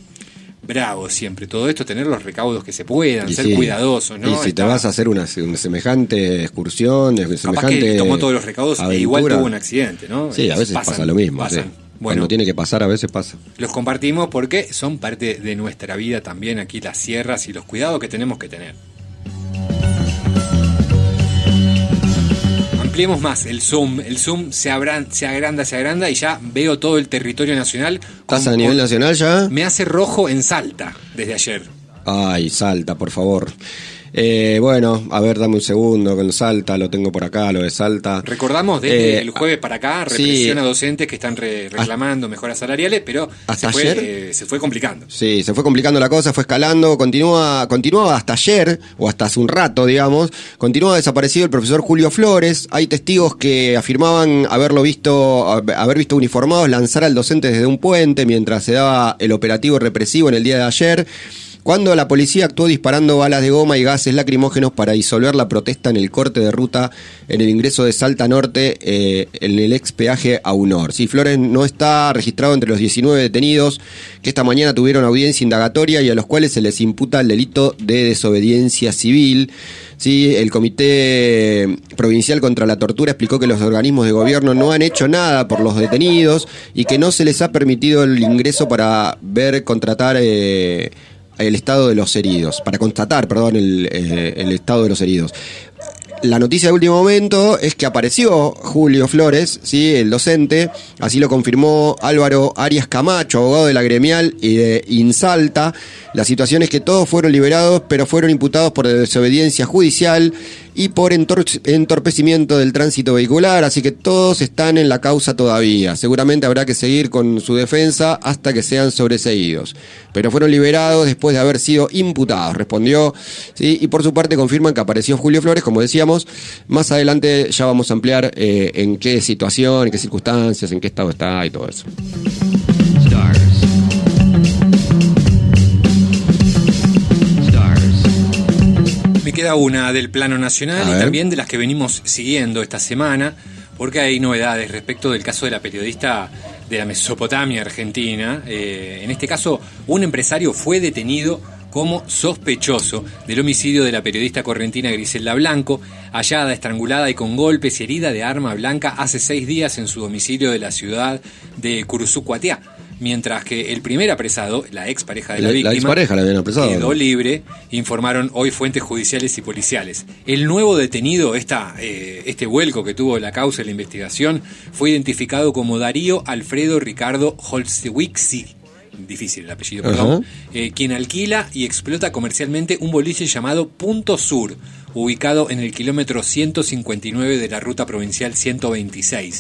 Bravo siempre todo esto, tener los recaudos que se puedan, y ser sí, cuidadosos, ¿no? Y si Está... te vas a hacer una, una semejante excursión, capaz semejante que tomó todos los recaudos e igual tuvo un accidente, ¿no? Sí, a veces pasan, pasa lo mismo. Pasan. Sí. Bueno, cuando tiene que pasar, a veces pasa. Los compartimos porque son parte de nuestra vida también, aquí las sierras y los cuidados que tenemos que tener. Ampliemos más el zoom, el zoom se, abran, se agranda, se agranda y ya veo todo el territorio nacional. ¿Estás a nivel nacional ya? Me hace rojo en Salta desde ayer. Ay, Salta, por favor. Eh, bueno, a ver, dame un segundo con Salta, lo tengo por acá, lo de Salta. Recordamos desde eh, el jueves para acá, represión sí, a docentes que están re reclamando hasta, mejoras salariales, pero hasta se, ayer, fue, eh, se fue complicando. Sí, se fue complicando la cosa, fue escalando, continúa, continuaba hasta ayer, o hasta hace un rato, digamos, continúa desaparecido el profesor Julio Flores. Hay testigos que afirmaban haberlo visto, haber visto uniformados lanzar al docente desde un puente mientras se daba el operativo represivo en el día de ayer, cuando la policía actuó disparando balas de goma y gases lacrimógenos para disolver la protesta en el corte de ruta en el ingreso de Salta Norte, eh, en el ex peaje Aunor. Sí, Flores no está registrado entre los diecinueve detenidos que esta mañana tuvieron audiencia indagatoria y a los cuales se les imputa el delito de desobediencia civil. Sí, el Comité Provincial contra la Tortura explicó que los organismos de gobierno no han hecho nada por los detenidos y que no se les ha permitido el ingreso para ver, contratar... Eh, el estado de los heridos, para constatar, perdón, el, eh, el estado de los heridos. La noticia de último momento es que apareció Julio Flores, sí, el docente, así lo confirmó Álvaro Arias Camacho, abogado de la gremial y de Insalta. La situación es que todos fueron liberados, pero fueron imputados por desobediencia judicial y por entor entorpecimiento del tránsito vehicular, así que todos están en la causa todavía. Seguramente habrá que seguir con su defensa hasta que sean sobreseídos, pero fueron liberados después de haber sido imputados, respondió, ¿sí? Y por su parte confirman que apareció Julio Flores, como decíamos. Más adelante ya vamos a ampliar eh, en qué situación, en qué circunstancias, en qué estado está y todo eso. Stars. Me queda una del plano nacional y también de las que venimos siguiendo esta semana, porque hay novedades respecto del caso de la periodista de la Mesopotamia argentina. Eh, en este caso, un empresario fue detenido como sospechoso del homicidio de la periodista correntina Griselda Blanco, hallada estrangulada y con golpes y herida de arma blanca hace seis días en su domicilio de la ciudad de Curuzucuatiá. Mientras que el primer apresado, la expareja de la, la víctima, la expareja la habían apresado, quedó ¿no? libre, informaron hoy fuentes judiciales y policiales. El nuevo detenido, esta, eh, este vuelco que tuvo la causa de la investigación, fue identificado como Darío Alfredo Ricardo Holzewiczi, difícil el apellido, perdón, uh-huh. eh, quien alquila y explota comercialmente un boliche llamado Punto Sur, ubicado en el kilómetro ciento cincuenta y nueve de la ruta provincial ciento veintiséis.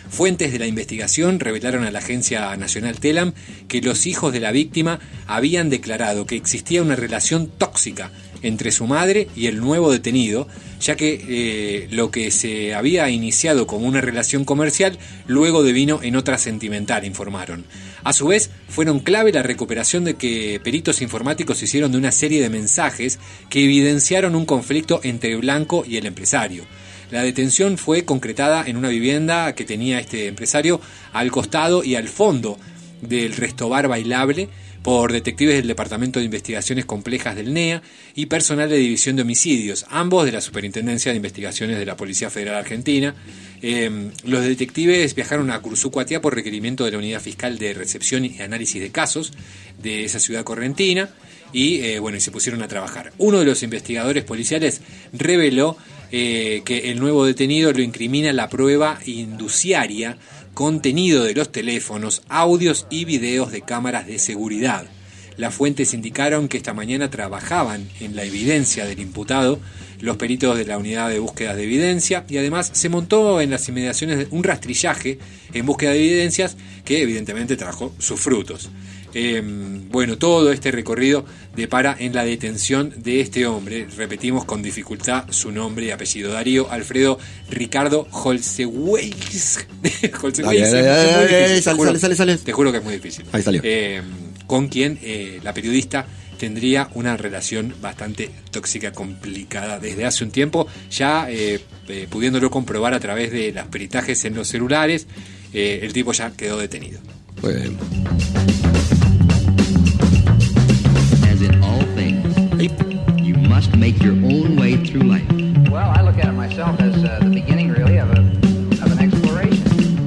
Fuentes de la investigación revelaron a la Agencia Nacional Telam que los hijos de la víctima habían declarado que existía una relación tóxica entre su madre y el nuevo detenido, ya que eh, lo que se había iniciado como una relación comercial luego devino en otra sentimental, informaron. A su vez, fueron clave la recuperación de que peritos informáticos hicieron de una serie de mensajes que evidenciaron un conflicto entre Blanco y el empresario. La detención fue concretada en una vivienda que tenía este empresario al costado y al fondo del restobar bailable por detectives del Departamento de Investigaciones Complejas del N E A y personal de División de Homicidios, ambos de la Superintendencia de Investigaciones de la Policía Federal Argentina. Eh, los detectives viajaron a Cursucuatiá por requerimiento de la Unidad Fiscal de Recepción y Análisis de Casos de esa ciudad correntina y, eh, bueno, y se pusieron a trabajar. Uno de los investigadores policiales reveló eh, que el nuevo detenido lo incrimina la prueba induciaria, contenido de los teléfonos, audios y videos de cámaras de seguridad. Las fuentes indicaron que esta mañana trabajaban en la evidencia del imputado los peritos de la Unidad de Búsqueda de Evidencia y además se montó en las inmediaciones un rastrillaje en búsqueda de evidencias que evidentemente trajo sus frutos. Eh, bueno, todo este recorrido depara en la detención de este hombre, repetimos con dificultad su nombre y apellido, Darío Alfredo Ricardo Holzeweiss. Holzeweiss, sale, sale, sale. Te juro que es muy difícil. Ahí salió. Eh, con quien eh, la periodista tendría una relación bastante tóxica, complicada desde hace un tiempo, ya eh, eh, pudiéndolo comprobar a través de los peritajes en los celulares. Eh, el tipo ya quedó detenido. Muy bien. As in all things, you must make your own way through life. Well, I look at it myself as uh, the beginning, really, of, a, of an exploration.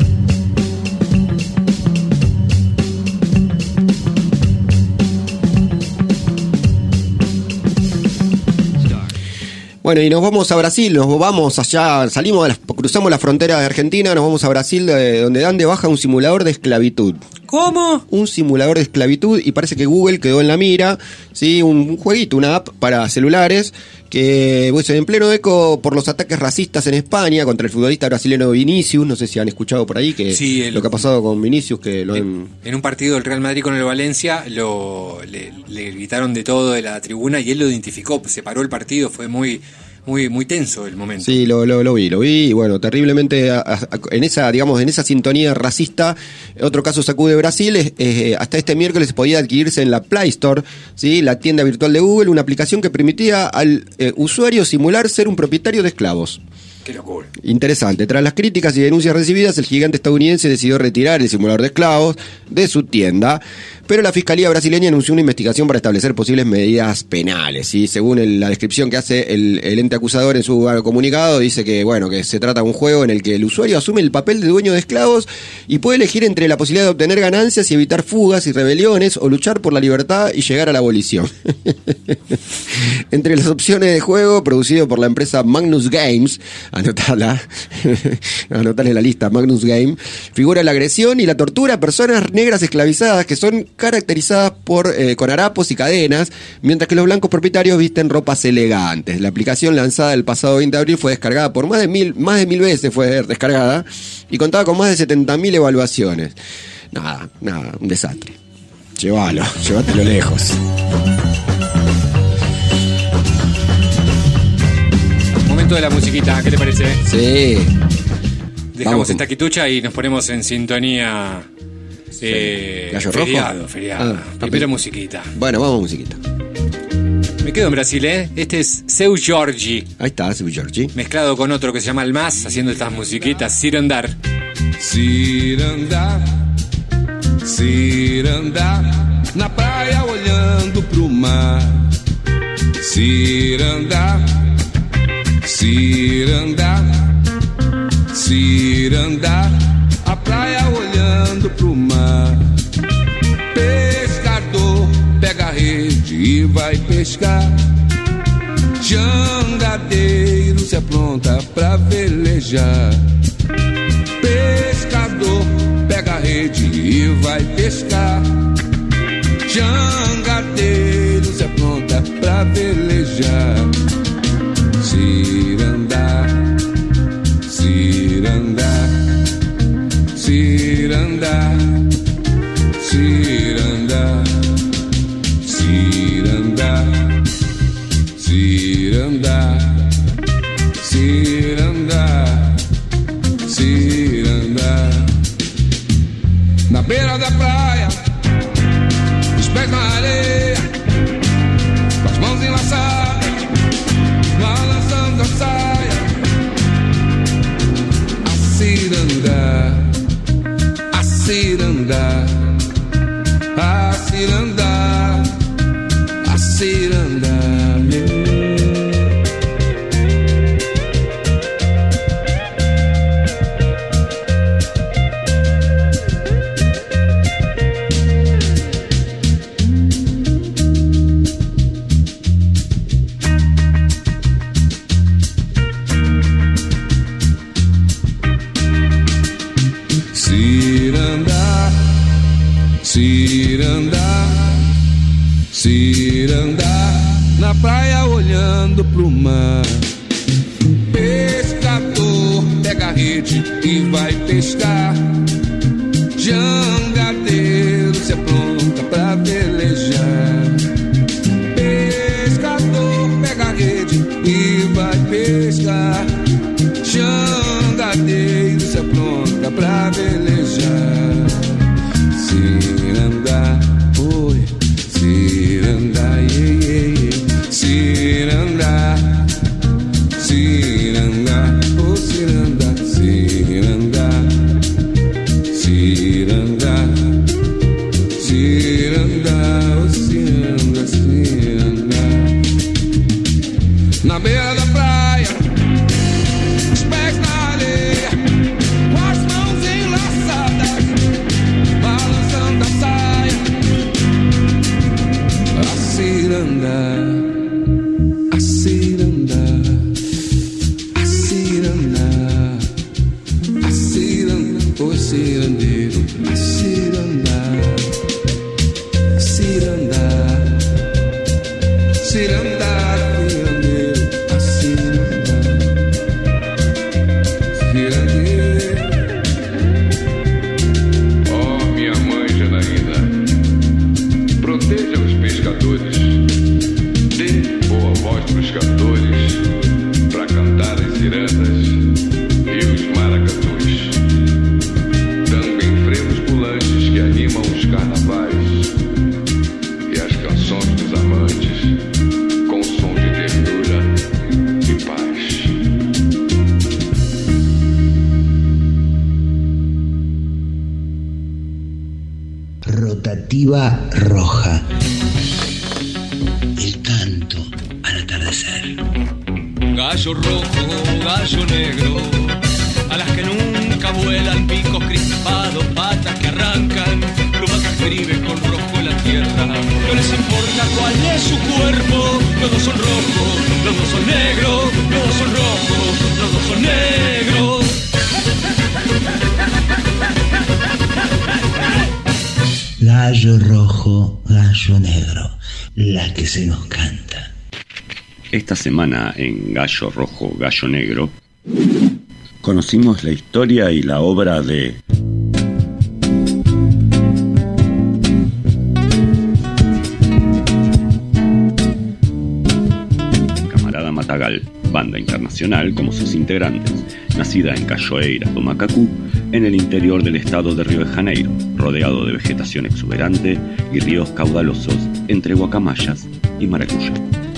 Bueno, y nos vamos a Brasil, nos vamos allá, salimos de las, cruzamos la frontera de Argentina, nos vamos a Brasil, de, donde dan de baja un simulador de esclavitud. ¿Cómo? Un simulador de esclavitud, y parece que Google quedó en la mira, sí, un, un jueguito, una app para celulares que pues, en pleno eco por los ataques racistas en España contra el futbolista brasileño Vinicius. No sé si han escuchado por ahí que sí, el, lo que ha pasado con Vinicius, que lo en, han... en un partido del Real Madrid con el Valencia lo le, le gritaron de todo de la tribuna y él lo identificó, se paró el partido, fue muy muy muy tenso el momento. Sí, lo, lo, lo vi, lo vi, y bueno, terriblemente a, a, en esa, digamos, en esa sintonía racista. Otro caso sacude Brasil, es, es, hasta este miércoles podía adquirirse en la Play Store, ¿sí?, la tienda virtual de Google, una aplicación que permitía al eh, usuario simular ser un propietario de esclavos. Qué locura. Interesante. Tras las críticas y denuncias recibidas, el gigante estadounidense decidió retirar el simulador de esclavos de su tienda, pero la Fiscalía brasileña anunció una investigación para establecer posibles medidas penales. Y según el, la descripción que hace el, el ente acusador en su comunicado, dice que bueno que se trata de un juego en el que el usuario asume el papel de dueño de esclavos y puede elegir entre la posibilidad de obtener ganancias y evitar fugas y rebeliones, o luchar por la libertad y llegar a la abolición. Entre las opciones de juego, producido por la empresa Magnus Games, anotala, anotale la lista, Magnus Game, figura la agresión y la tortura a personas negras esclavizadas que son caracterizadas por eh, con harapos y cadenas, mientras que los blancos propietarios visten ropas elegantes. La aplicación, lanzada el pasado veinte de abril, fue descargada por más de mil, más de mil veces fue descargada y contaba con más de setenta mil evaluaciones. Nada, nada, un desastre. Llévalo, llévatelo lejos. Momento de la musiquita, ¿qué te parece? Sí. Dejamos Vamos. esta quitucha y nos ponemos en sintonía. Eh, ¿Gallo rojo? feriado, feriado. Ah, Primero papi. musiquita. Bueno, vamos a musiquita. Me quedo en Brasil, ¿eh? Este es Seu Jorge. Ahí está, Seu Jorge. Mezclado con otro que se llama El Mas, haciendo estas musiquitas. Cirandar. Cirandar, cirandar, na praia olhando pro mar. Cirandar, cirandar, cirandar, a praia olhando pro mar. Pescador pega a rede e vai pescar. Jangadeiro se apronta pra velejar. Pescador pega a rede e vai pescar. Jangadeiro se apronta pra velejar. Cirandar, cirandar, ciranda, ciranda, ciranda, ciranda, ciranda, ciranda. Na beira da praia, os pés na areia, com as mãos enlaçadas, balançando a saia. A ciranda, a ciranda, a ciranda, a ciranda. Ciranda, ciranda, na praia olhando pro mar. Pescador pega a rede e vai pescar. Jangadeiro se apronta pra velejar. Pescador pega a rede e vai pescar. Jangadeiro se apronta pra velejar. Ciranda, oi, ciranda, yeah, yeah, yeah. Ciranda, ciranda, oh ciranda, ciranda, ciranda, ciranda, oh ciranda, ciranda. Na beira da praia, os pés na areia, com as mãos enlaçadas, balançando a saia. A ciranda, a ciranda, a ciranda, a ciranda, o cirandeiro, a ciranda, a ciranda, ciranda, cirandeiro, a ciranda, cirandeiro. Ó, minha mãe Janaína, proteja os pescadores, dê boa voz pros cantores, pra cantar as cirandas e os maracatus. Também frevos pulantes que animam os carnavais e as canções dos amantes com som de ternura e paz. Rotativa roja. El canto al atardecer. Gallo rojo, gallo negro, alas que nunca vuelan, picos crispados, patas que arrancan, plumas que escriben con rojo la tierra. No les importa cuál es su cuerpo, los dos son rojos, los dos son negros, los dos son rojos, los dos son negros. Gallo rojo, gallo negro, la que se nos canta. Esta semana en Gallo Rojo, Gallo Negro, conocimos la historia y la obra de Camarada Matagal, banda internacional como sus integrantes, nacida en Cachoeira do Macacu, en el interior del estado de Río de Janeiro, rodeado de vegetación exuberante y ríos caudalosos entre guacamayas y maracuyá.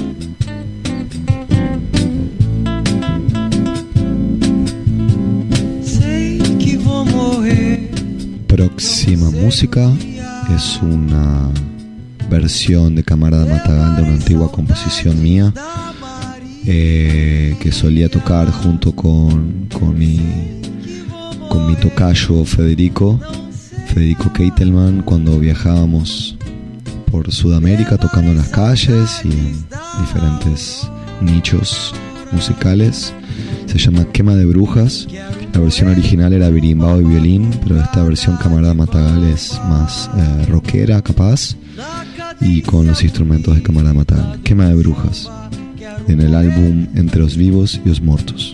Próxima Música es una versión de Camarada Matagal de una antigua composición mía eh, que solía tocar junto con, con mi con mi tocayo Federico Federico Keitelman cuando viajábamos por Sudamérica tocando en las calles y en diferentes nichos musicales. Se llama Quema de Brujas. La versión original era berimbau y violín, pero esta versión Camarada Matagal es más eh, rockera, capaz, y con los instrumentos de Camarada Matagal. Quema de Brujas, en el álbum Entre los Vivos y los Muertos.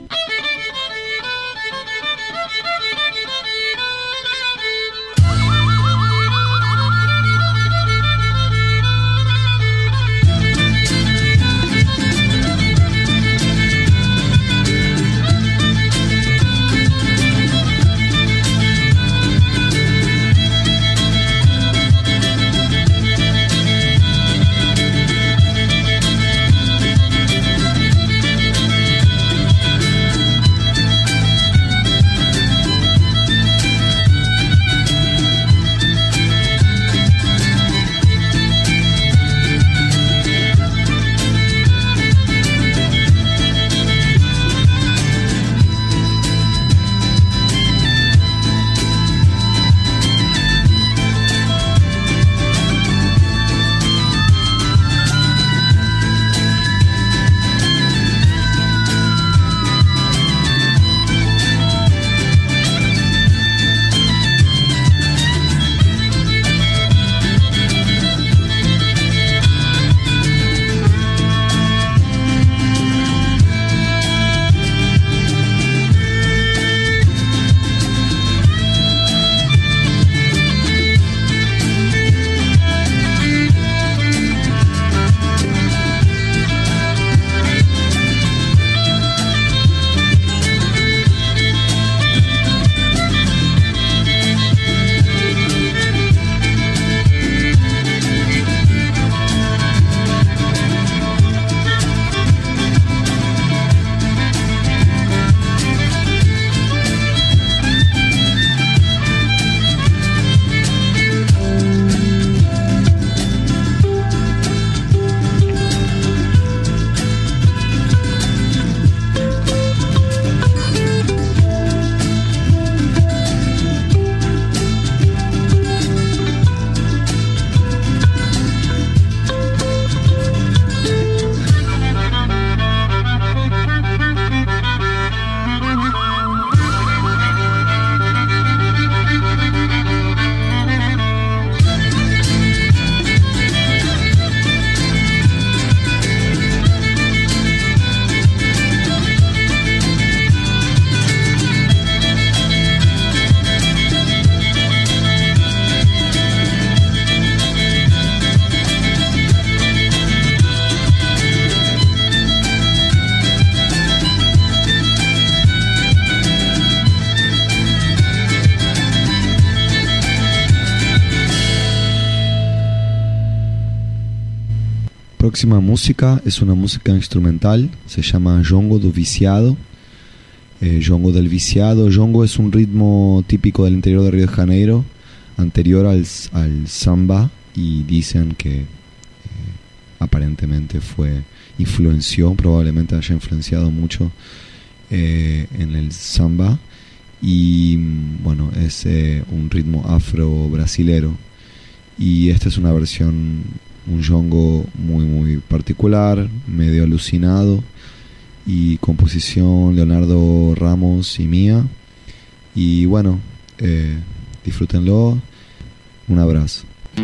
próxima música es una música instrumental, se llama Jongo do Viciado. Eh, Jongo del Viciado. Jongo es un ritmo típico del interior de Río de Janeiro, anterior al, al samba, y dicen que eh, aparentemente fue influenció, probablemente haya influenciado mucho eh, en el samba, y bueno, es eh, un ritmo afro-brasilero, y esta es una versión, un jongo muy muy particular, medio alucinado, y composición Leonardo Ramos y mía, y bueno, eh, disfrútenlo, un abrazo.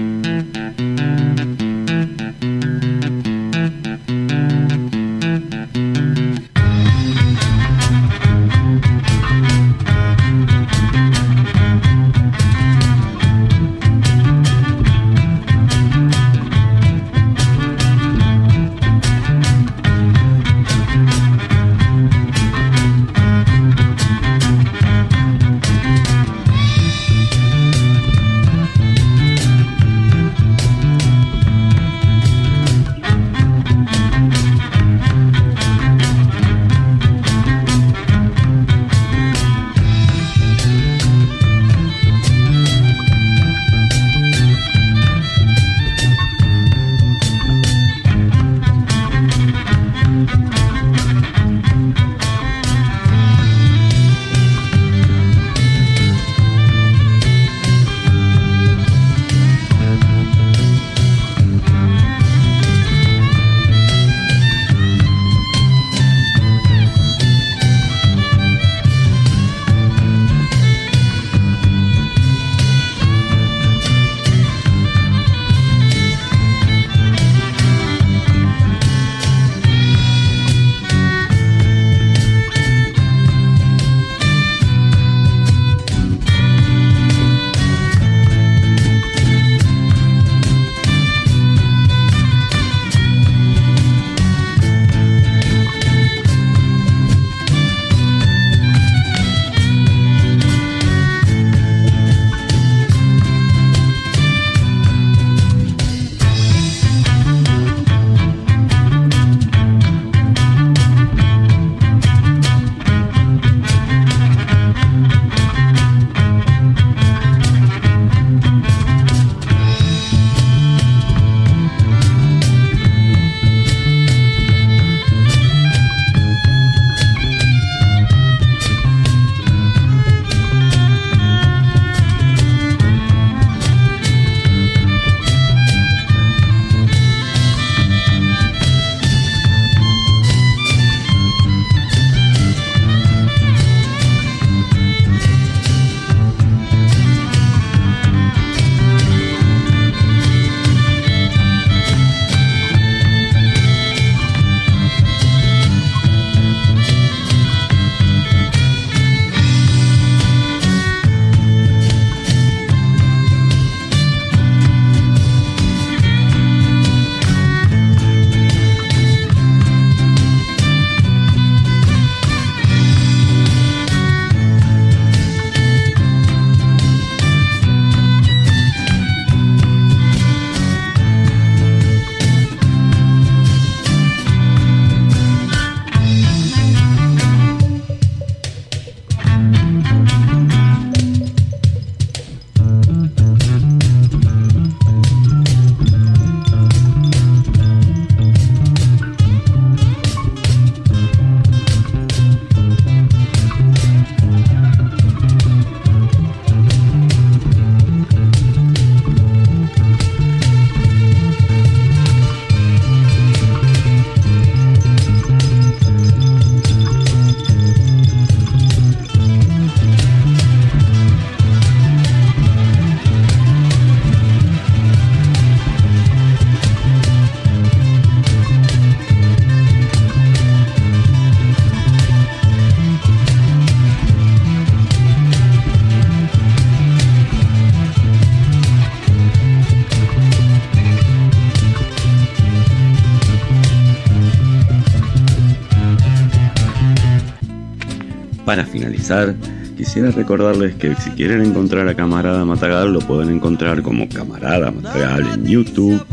Para finalizar, quisiera recordarles que si quieren encontrar a Camarada Matagal, lo pueden encontrar como Camarada Matagal en YouTube,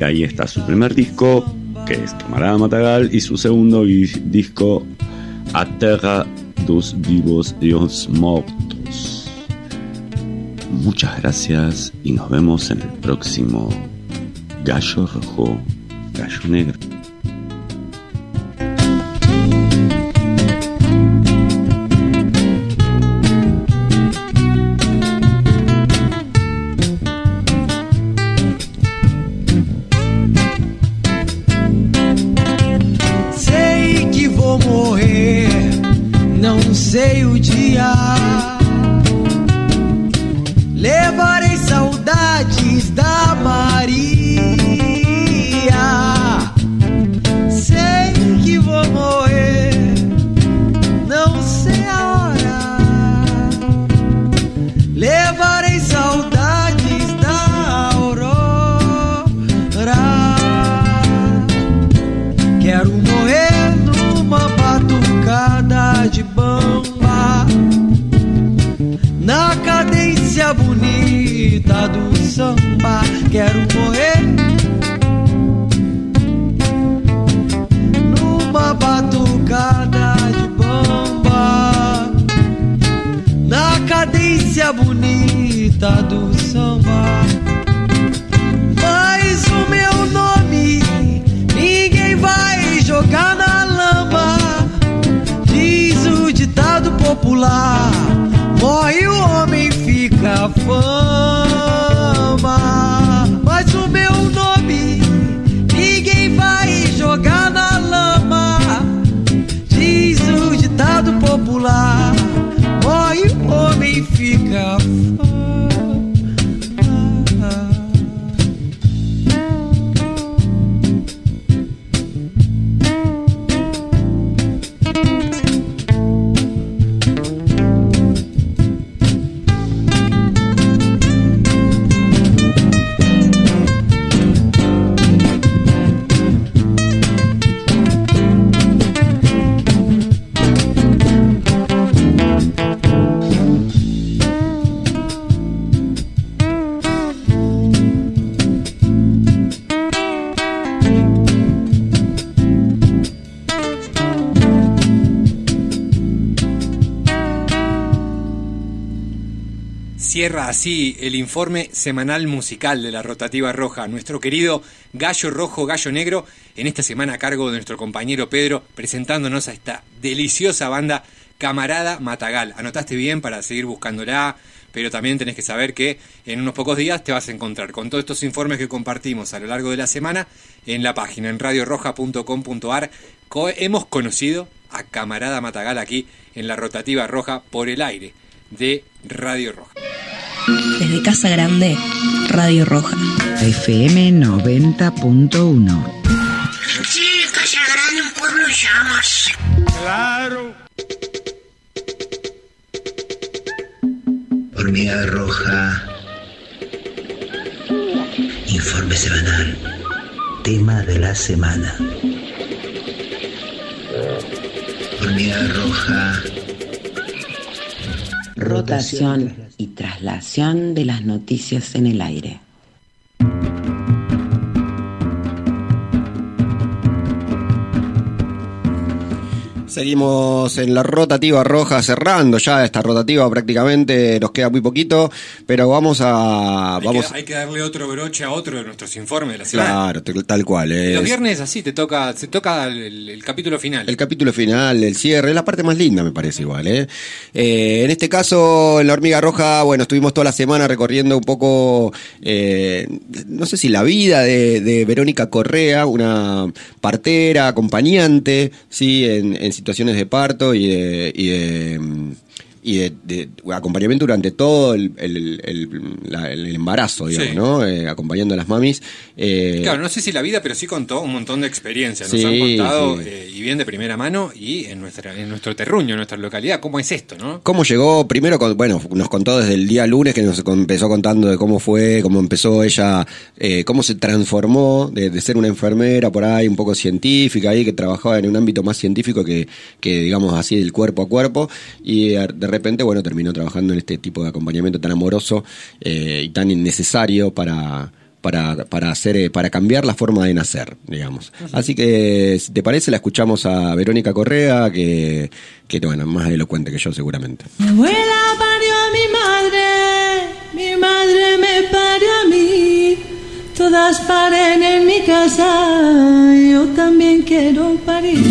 Y ahí está su primer disco, que es Camarada Matagal, y su segundo disco, A Terra dos Vivos e os Mortos. Muchas gracias y nos vemos en el próximo Gallo Rojo, Gallo Negro. Sei que vou morrer, não sei o dia. Levarei saudades da Maria. Sei que vou morrer, não sei a hora. Levarei saudades da aurora. Quero morrer numa batucada de bamba, na cadência bonita do samba. Quero morrer numa batucada de bamba, na cadência bonita do samba. Mas o meu nome ninguém vai jogar na lama. Diz o ditado popular: morre o homem, fica a fama. Mas o meu nome ninguém vai jogar na lama. Diz o ditado popular: morre o homem, fica a fama. Cierra así el informe semanal musical de la Rotativa Roja, nuestro querido Gallo Rojo, Gallo Negro, en esta semana a cargo de nuestro compañero Pedro, presentándonos a esta deliciosa banda Camarada Matagal. Anotaste bien para seguir buscándola, pero también tenés que saber que en unos pocos días te vas a encontrar con todos estos informes que compartimos a lo largo de la semana en la página, en radio roja punto com punto ar. Hemos conocido a Camarada Matagal aquí en la Rotativa Roja por el aire de Radio Roja. Desde Casa Grande, Radio Roja. F M noventa punto uno. Sí, Casa Grande, un pueblo en llamas. Claro. Hormiga Roja. Informe semanal. Tema de la semana. Hormiga Roja. Rotación y traslación de las noticias en el aire. Seguimos en la Rotativa Roja, cerrando ya esta rotativa prácticamente, nos queda muy poquito, pero vamos a... Hay, vamos que, hay que darle otro broche a otro de nuestros informes de la semana. Claro, tal cual. Es... Los viernes así te toca, se toca el, el capítulo final. El capítulo final, el cierre, es la parte más linda me parece igual. ¿eh? Eh, en este caso, en la Hormiga Roja, bueno, estuvimos toda la semana recorriendo un poco, eh, no sé si la vida de, de Verónica Correa, una partera, acompañante, sí, en, en situaciones de parto y de, y de, y de, de acompañamiento durante todo el, el, el, la, el embarazo, digamos, sí. ¿no? Eh, acompañando a las mamis. Eh, claro, no sé si la vida, pero sí contó un montón de experiencias. Nos sí, han contado, sí. eh, y bien de primera mano, y en nuestra en nuestro terruño, en nuestra localidad, ¿cómo es esto, no? ¿Cómo llegó? Primero, con, bueno, nos contó desde el día lunes que nos empezó contando de cómo fue, cómo empezó ella, eh, cómo se transformó de, de ser una enfermera por ahí, un poco científica ahí, que trabajaba en un ámbito más científico que, que digamos así, del cuerpo a cuerpo, y de repente, bueno, terminó trabajando en este tipo de acompañamiento tan amoroso eh, y tan innecesario para, para, para hacer, eh, para cambiar la forma de nacer, digamos. Así que, si te parece, la escuchamos a Verónica Correa, que, que bueno, más elocuente que yo seguramente. Mi abuela parió a mi madre, mi madre me parió a mí, todas paren en mi casa, yo también quiero parir.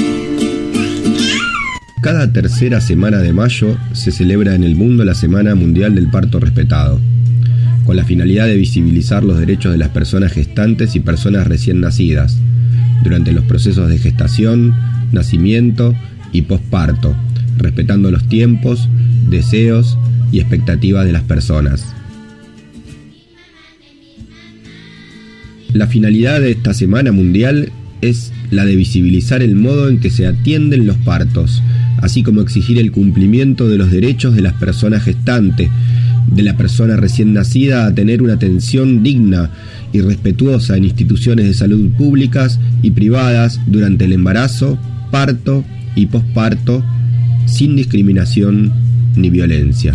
Cada tercera semana de mayo se celebra en el mundo la Semana Mundial del Parto Respetado, con la finalidad de visibilizar los derechos de las personas gestantes y personas recién nacidas, durante los procesos de gestación, nacimiento y posparto, respetando los tiempos, deseos y expectativas de las personas. La finalidad de esta Semana Mundial es la de visibilizar el modo en que se atienden los partos, así como exigir el cumplimiento de los derechos de las personas gestantes, de la persona recién nacida a tener una atención digna y respetuosa en instituciones de salud públicas y privadas durante el embarazo, parto y posparto, sin discriminación ni violencia.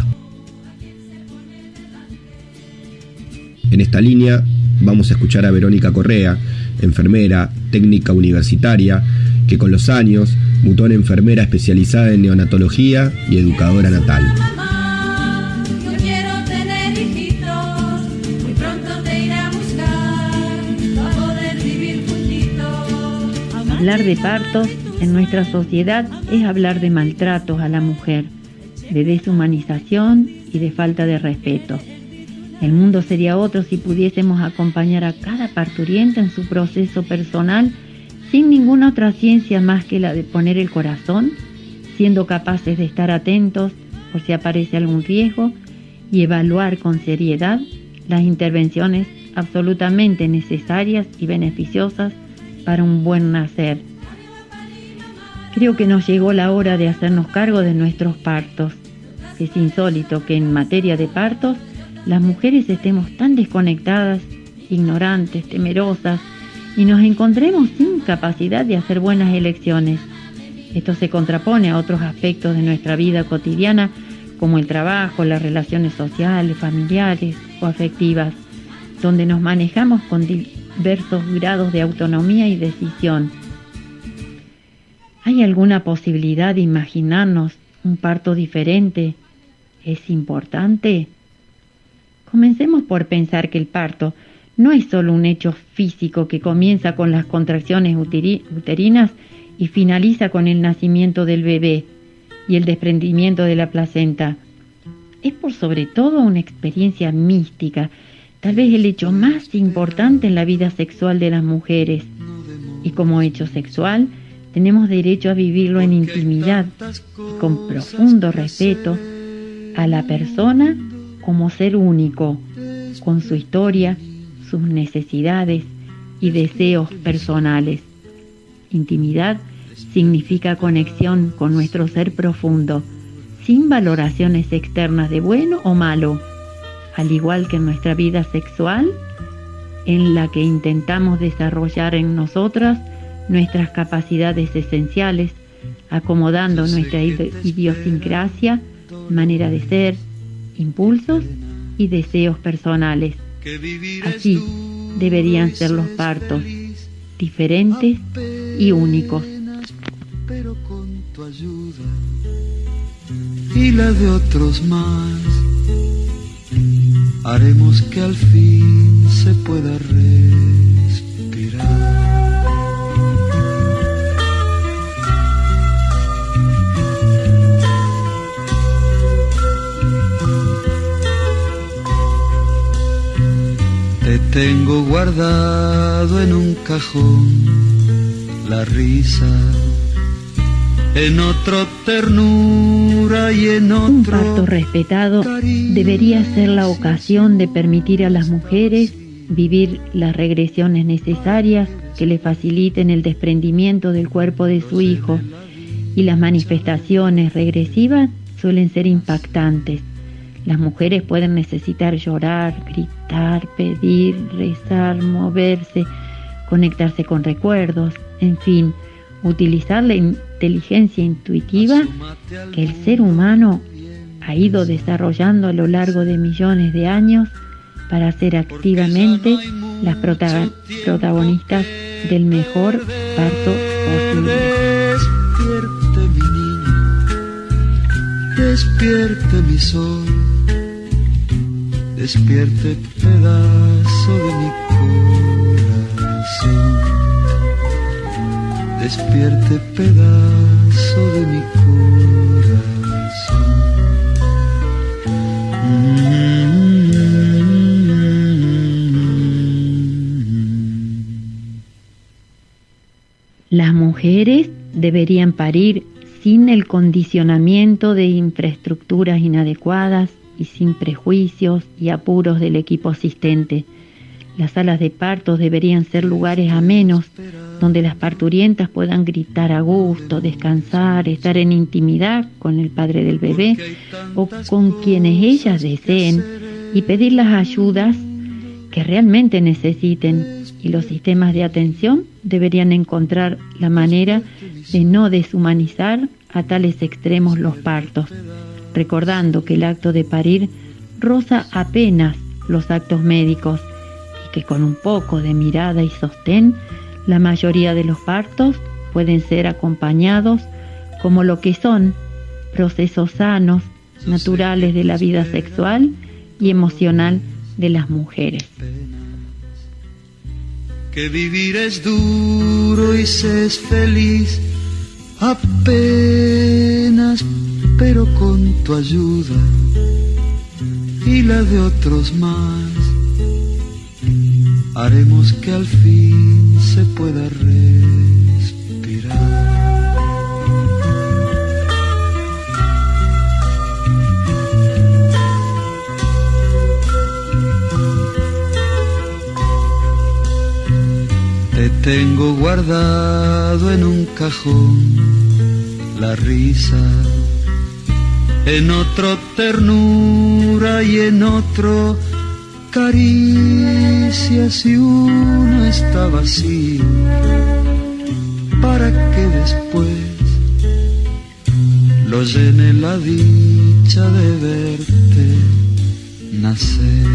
En esta línea vamos a escuchar a Verónica Correa, enfermera, técnica universitaria, que con los años mutó en enfermera especializada en neonatología y educadora natal. Hablar de partos en nuestra sociedad es hablar de maltratos a la mujer, de deshumanización y de falta de respeto. El mundo sería otro si pudiésemos acompañar a cada parturienta en su proceso personal sin ninguna otra ciencia más que la de poner el corazón, siendo capaces de estar atentos por si aparece algún riesgo y evaluar con seriedad las intervenciones absolutamente necesarias y beneficiosas para un buen nacer. Creo que nos llegó la hora de hacernos cargo de nuestros partos. Es insólito que en materia de partos las mujeres estemos tan desconectadas, ignorantes, temerosas y nos encontremos sin capacidad de hacer buenas elecciones. Esto se contrapone a otros aspectos de nuestra vida cotidiana como el trabajo, las relaciones sociales, familiares o afectivas, donde nos manejamos con diversos grados de autonomía y decisión. ¿Hay alguna posibilidad de imaginarnos un parto diferente? ¿Es importante? Comencemos por pensar que el parto no es solo un hecho físico que comienza con las contracciones uteri- uterinas y finaliza con el nacimiento del bebé y el desprendimiento de la placenta. Es por sobre todo una experiencia mística, tal vez el hecho más importante en la vida sexual de las mujeres. Y como hecho sexual, tenemos derecho a vivirlo en intimidad y con profundo respeto a la persona como ser único, con su historia, sus necesidades y deseos personales. Intimidad significa conexión con nuestro ser profundo, sin valoraciones externas de bueno o malo, al igual que en nuestra vida sexual, en la que intentamos desarrollar en nosotras nuestras capacidades esenciales, acomodando nuestra idiosincrasia, manera de ser, impulsos y deseos personales. Así deberían ser los partos, diferentes y únicos. Pero con tu ayuda y la de otros más, haremos que al fin se pueda respirar. Te tengo guardado en un cajón la risa, en otro ternura y en otro... Un parto respetado debería ser la ocasión de permitir a las mujeres vivir las regresiones necesarias que le faciliten el desprendimiento del cuerpo de su hijo, y las manifestaciones regresivas suelen ser impactantes. Las mujeres pueden necesitar llorar, gritar, pedir, rezar, moverse, conectarse con recuerdos, en fin, utilizar la inteligencia intuitiva que el ser humano ha ido desarrollando a lo largo de millones de años para hacer activamente las prota- protagonistas del mejor parto posible. Despierte mi niño, despierte mi sol, despierte pedazo de mi corazón, despierte pedazo de mi corazón. Las mujeres deberían parir sin el condicionamiento de infraestructuras inadecuadas y sin prejuicios y apuros del equipo asistente. Las salas de partos deberían ser lugares amenos, donde las parturientas puedan gritar a gusto, descansar, estar en intimidad con el padre del bebé o con quienes ellas deseen y pedir las ayudas que realmente necesiten. Y los sistemas de atención deberían encontrar la manera de no deshumanizar a tales extremos los partos, recordando que el acto de parir roza apenas los actos médicos y que con un poco de mirada y sostén la mayoría de los partos pueden ser acompañados como lo que son procesos sanos, naturales de la vida sexual y emocional de las mujeres. Que vivir es duro y se es feliz apenas, pero con tu ayuda y la de otros más, haremos que al fin se pueda respirar. Te tengo guardado en un cajón la risa, en otro ternura y en otro caricia. Si uno está vacío, para que después lo llene la dicha de verte nacer.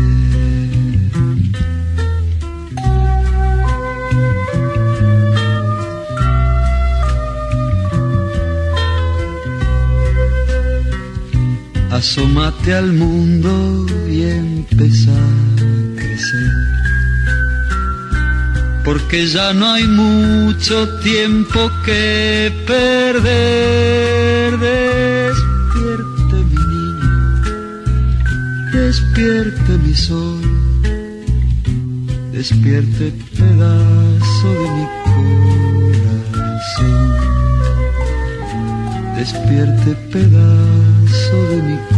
Asómate al mundo y empezá a crecer, porque ya no hay mucho tiempo que perder. Despierte mi niño, despierte mi sol, despierte pedazo de mi corazón, despierte pedazo de mi corazón.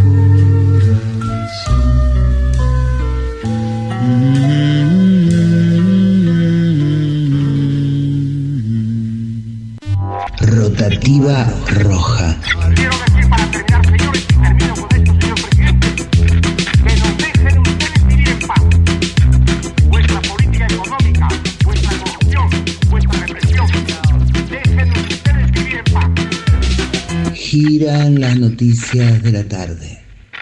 Rotativa roja. Quiero decir para terminar, señores, y termino con esto, señor presidente, que nos dejen ustedes vivir en paz. Vuestra política económica, vuestra corrupción, vuestra represión, dejen ustedes vivir en paz. Giran las noticias de la tarde.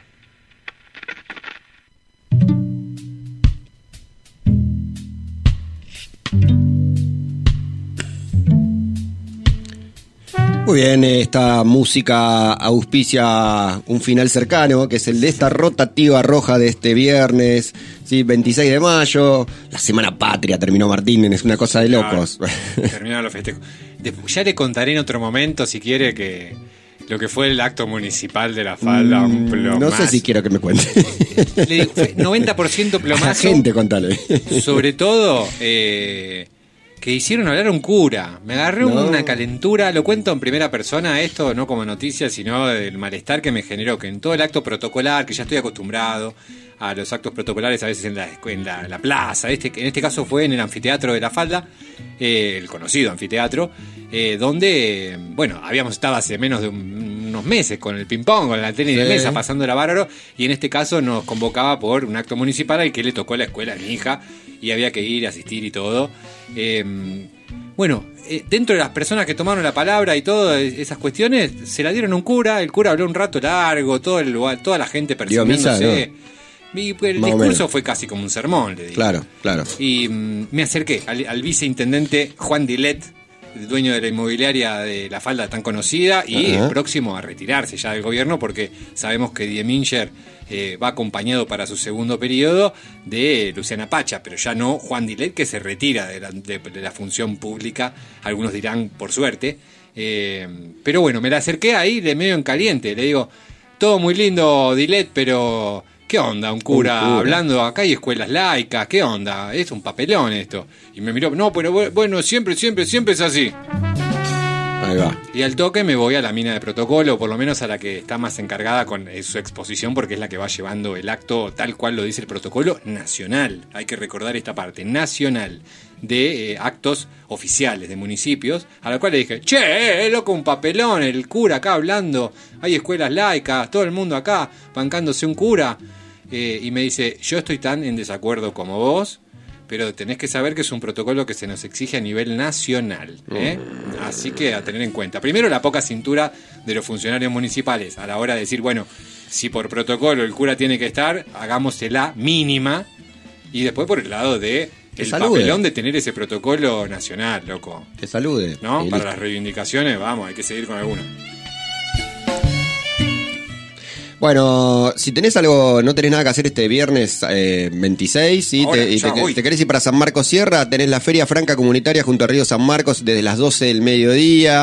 Muy bien, esta música auspicia un final cercano, que es el de esta rotativa roja de este viernes, ¿sí? veintiséis de mayo, la Semana Patria, terminó Martín, es una cosa de locos. Claro, terminaron los festejos. Después, ya le contaré en otro momento, si quiere, que lo que fue el acto municipal de la falda, un plomazo. No sé si quiero que me cuente. Le digo, fue noventa por ciento plomazo. A la gente, contale. Sobre todo, eh, que hicieron hablar a un cura. Me agarré no. una calentura, lo cuento en primera persona esto, no como noticia, sino del malestar que me generó, que en todo el acto protocolar, que ya estoy acostumbrado a los actos protocolares a veces en la, en la, la plaza, este, en este caso fue en el anfiteatro de la Falda, eh, el conocido anfiteatro, eh, donde, bueno, habíamos estado hace menos de un, unos meses con el ping-pong, con la tenis sí. de mesa, pasándola bárbaro, y en este caso nos convocaba por un acto municipal al que le tocó la escuela a mi hija, y había que ir, asistir y todo. Eh, bueno, eh, dentro de las personas que tomaron la palabra y todas esas cuestiones, se la dieron a un cura, el cura habló un rato largo, todo el lugar, toda la gente persiguiéndose. Y el Más o discurso menos. fue casi como un sermón, le digo. Claro, claro. Y mm, me acerqué al, al viceintendente Juan Dilet, el dueño de la inmobiliaria de La Falda tan conocida y Ajá. próximo a retirarse ya del gobierno, porque sabemos que Die Mincher eh, va acompañado para su segundo periodo de Luciana Pacha, pero ya no Juan Dilet, que se retira de la, de, de la función pública, algunos dirán por suerte. Eh, pero bueno, me la acerqué ahí de medio en caliente, le digo, todo muy lindo Dilet, pero... ¿qué onda? Un cura, Un cura. hablando, acá hay escuelas laicas, ¿qué onda? Es un papelón esto. Y me miró, no, pero bueno, siempre, siempre, siempre es así. Ahí va. Y al toque me voy a la mina de protocolo, por lo menos a la que está más encargada con eh, su exposición, porque es la que va llevando el acto tal cual lo dice el protocolo nacional. Hay que recordar esta parte, nacional, de eh, actos oficiales de municipios, a la cual le dije, che, eh, loco, un papelón, el cura acá hablando, hay escuelas laicas, todo el mundo acá bancándose un cura. Eh, y me dice, yo estoy tan en desacuerdo como vos, pero tenés que saber que es un protocolo que se nos exige a nivel nacional, ¿eh? Así que a tener en cuenta. Primero, la poca cintura de los funcionarios municipales a la hora de decir, bueno, si por protocolo el cura tiene que estar, hagámosela mínima. Y después por el lado de Que el salude. papelón de tener ese protocolo nacional, loco. Que salude. ¿No? Y Para listo. las reivindicaciones, vamos, hay que seguir con alguno. Bueno, si tenés algo, no tenés nada que hacer este viernes eh, veintiséis, ¿sí? Ahora, te, y ya te, voy. te querés ir para San Marcos Sierra, tenés la Feria Franca Comunitaria junto al Río San Marcos desde las doce del mediodía.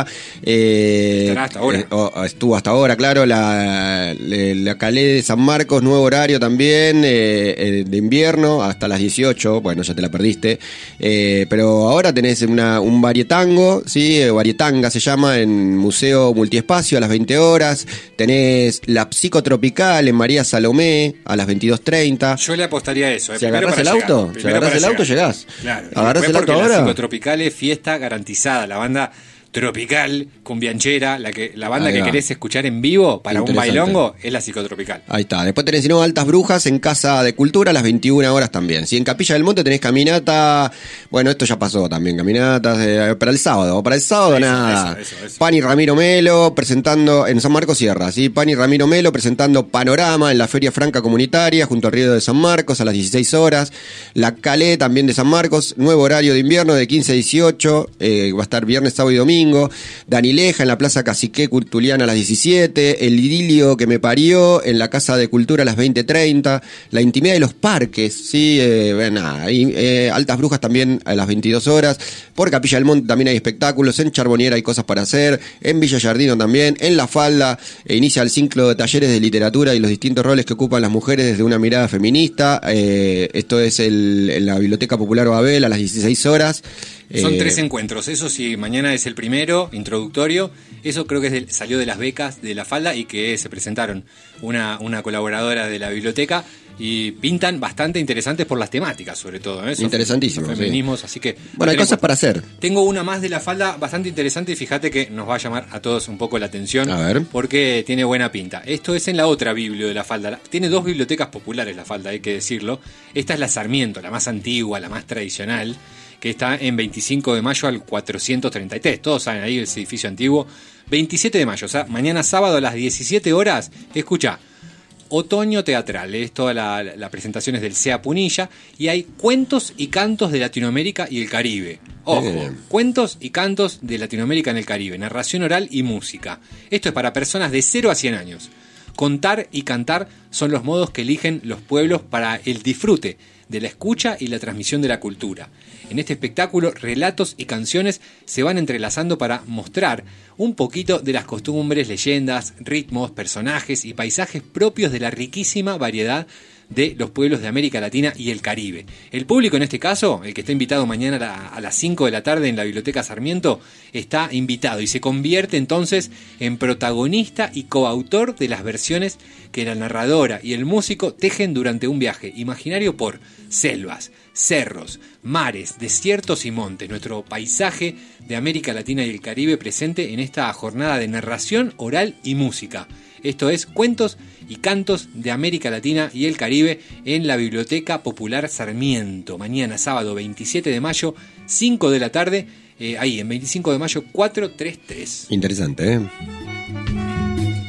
Eh, Estará hasta ahora. eh, o- estuvo hasta ahora, claro. La, la, la Calé de San Marcos, nuevo horario también, eh, eh, de invierno, hasta las dieciocho. Bueno, ya te la perdiste. Eh, pero ahora tenés una, un varietango, ¿sí? Eh, Varietanga se llama, en Museo Multiespacio a las veinte horas. Tenés la Psicotropical en María Salomé a las veintidós treinta. Yo le apostaría a eso. ¿eh? Si Primero agarrás el para auto, llegar. si Primero agarrás para el auto, llegar. llegás. Claro. Agarrás Y el después auto porque ahora. La Psicotropical es fiesta garantizada. La banda tropical, cumbianchera, la que la banda Ahí que va. querés escuchar en vivo para un Interesante. bailongo es la Psicotropical. Ahí está. Después tenés, si no, Altas Brujas en Casa de Cultura a las veintiuna horas también. Si en Capilla del Monte tenés caminata, bueno, esto ya pasó también, caminatas eh, para el sábado. Para el sábado, Eso, nada. eso, eso, eso. Pani Ramiro Melo presentando en San Marcos Sierra, ¿sí? Pani Ramiro Melo presentando Panorama en la Feria Franca Comunitaria junto al Río de San Marcos a las dieciséis horas. La Calé también de San Marcos, nuevo horario de invierno de quince a dieciocho, eh, va a estar viernes, sábado y domingo. Danileja en la Plaza Cacique Cultuliana a las diecisiete, El Idilio que me parió en la Casa de Cultura a las veinte treinta, La Intimidad de los Parques, sí, eh, bueno, nada, y, eh, Altas Brujas también a las veintidós horas, por Capilla del Monte también hay espectáculos, en Charboniera hay cosas para hacer, en Villa Yardino también, en La Falda eh, inicia el ciclo de talleres de literatura y los distintos roles que ocupan las mujeres desde una mirada feminista, eh, esto es el, en la Biblioteca Popular Babel a las dieciséis horas. Son Eh, tres encuentros, eso sí, mañana es el primero, introductorio, eso creo que es del- salió de las becas de La Falda y que se presentaron una, una colaboradora de la biblioteca y pintan bastante interesantes por las temáticas sobre todo, ¿eh? Son Interesantísimo, feminismos, así que... Bueno, hay tenemos- cosas para hacer. Tengo una más de La Falda bastante interesante y fíjate que nos va a llamar a todos un poco la atención A ver. porque tiene buena pinta. Esto es en la otra biblio de La Falda. La- Tiene dos bibliotecas populares La Falda, hay que decirlo. Esta es la Sarmiento, la más antigua, la más tradicional, que está en veinticinco de mayo al cuatrocientos treinta y tres. Todos saben ahí ese edificio antiguo. veintisiete de mayo, o sea, mañana sábado a las diecisiete horas, escucha, Otoño Teatral, es toda la, la presentación es del C E A Punilla y hay cuentos y cantos de Latinoamérica y el Caribe. Ojo, Bien. cuentos y cantos de Latinoamérica en el Caribe, narración oral y música. Esto es para personas de cero a cien años. Contar y cantar son los modos que eligen los pueblos para el disfrute de la escucha y la transmisión de la cultura. En este espectáculo, relatos y canciones se van entrelazando para mostrar un poquito de las costumbres, leyendas, ritmos, personajes y paisajes propios de la riquísima variedad de los pueblos de América Latina y el Caribe. El público en este caso, el que está invitado mañana a, la- a las cinco de la tarde en la Biblioteca Sarmiento, está invitado y se convierte entonces en protagonista y coautor de las versiones que la narradora y el músico tejen durante un viaje imaginario por selvas, cerros, mares, desiertos y montes. Nuestro paisaje de América Latina y el Caribe presente en esta jornada de narración oral y música. Esto es Cuentos y Cantos de América Latina y el Caribe en la Biblioteca Popular Sarmiento. Mañana sábado veintisiete de mayo, cinco de la tarde, eh, ahí en veinticinco de mayo cuatrocientos treinta y tres. Interesante, ¿eh?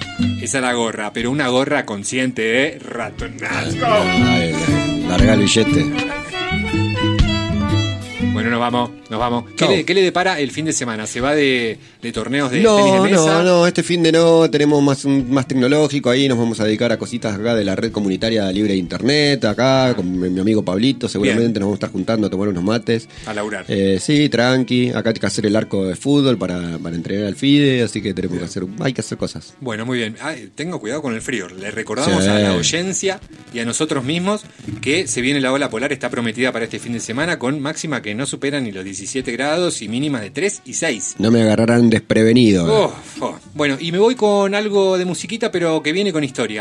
quizá la gorra, pero una gorra consciente de ratonazo. Ay, larga el billete. Bueno, nos vamos, nos vamos. ¿Qué Chau. le, ¿Qué le depara el fin de semana? ¿Se va de, de torneos de No, tenis de mesa? no, no, este fin de no, tenemos más, un- más tecnológico ahí, nos vamos a dedicar a cositas acá de la red comunitaria libre de internet, acá con mi, mi amigo Pablito, seguramente Bien. nos vamos a estar juntando a tomar unos mates. A laburar. Eh, sí, tranqui, acá hay que hacer el arco de fútbol para, para entrenar al FIDE, así que tenemos que hacer, hay que hacer cosas. Bueno, muy bien. Ay, tengo cuidado con el frío. Le recordamos Sí. a la audiencia y a nosotros mismos que se viene la ola polar, está prometida para este fin de semana con máxima que no supera ni los diecisiete grados y mínimas de tres y seis. No me agarrarán desprevenido. Oh, oh. Bueno, y me voy con algo de musiquita, pero que viene con historia.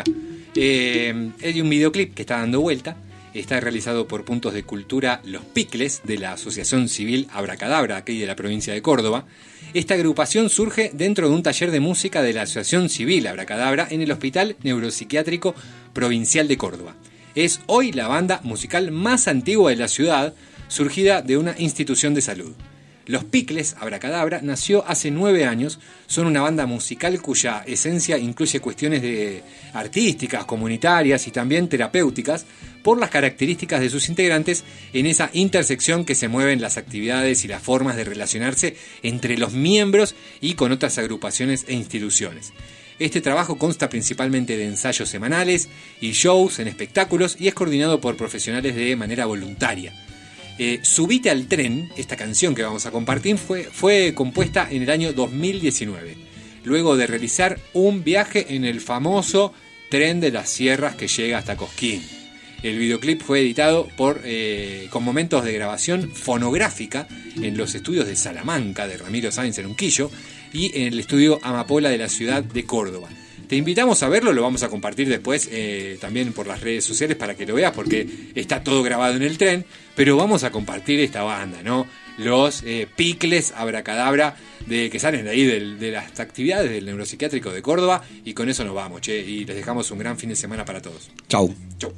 Eh, hay un videoclip que está dando vuelta. Está realizado por Puntos de Cultura Los Picles, de la Asociación Civil Abracadabra, aquí de la provincia de Córdoba. Esta agrupación surge dentro de un taller de música de la Asociación Civil Abracadabra en el Hospital Neuropsiquiátrico Provincial de Córdoba. Es hoy la banda musical más antigua de la ciudad, surgida de una institución de salud. Los Picles Abracadabra nació hace nueve años, son una banda musical cuya esencia incluye cuestiones de artísticas, comunitarias y también terapéuticas por las características de sus integrantes en esa intersección que se mueven las actividades y las formas de relacionarse entre los miembros y con otras agrupaciones e instituciones. Este trabajo consta principalmente de ensayos semanales y shows en espectáculos y es coordinado por profesionales de manera voluntaria. Eh, Subite al tren, esta canción que vamos a compartir, fue, fue compuesta en el año dos mil diecinueve, luego de realizar un viaje en el famoso tren de las sierras que llega hasta Cosquín. El videoclip fue editado por, eh, con momentos de grabación fonográfica en los estudios de Salamanca de Ramiro Sáenz en Unquillo y en el estudio Amapola de la ciudad de Córdoba. Te invitamos a verlo, lo vamos a compartir después eh, también por las redes sociales para que lo veas porque está todo grabado en el tren, pero vamos a compartir esta banda, ¿no? Los eh, Picles Abracadabra de, que salen de ahí del, de las actividades del Neuropsiquiátrico de Córdoba y con eso nos vamos, che, y les dejamos un gran fin de semana para todos. Chau. Chau.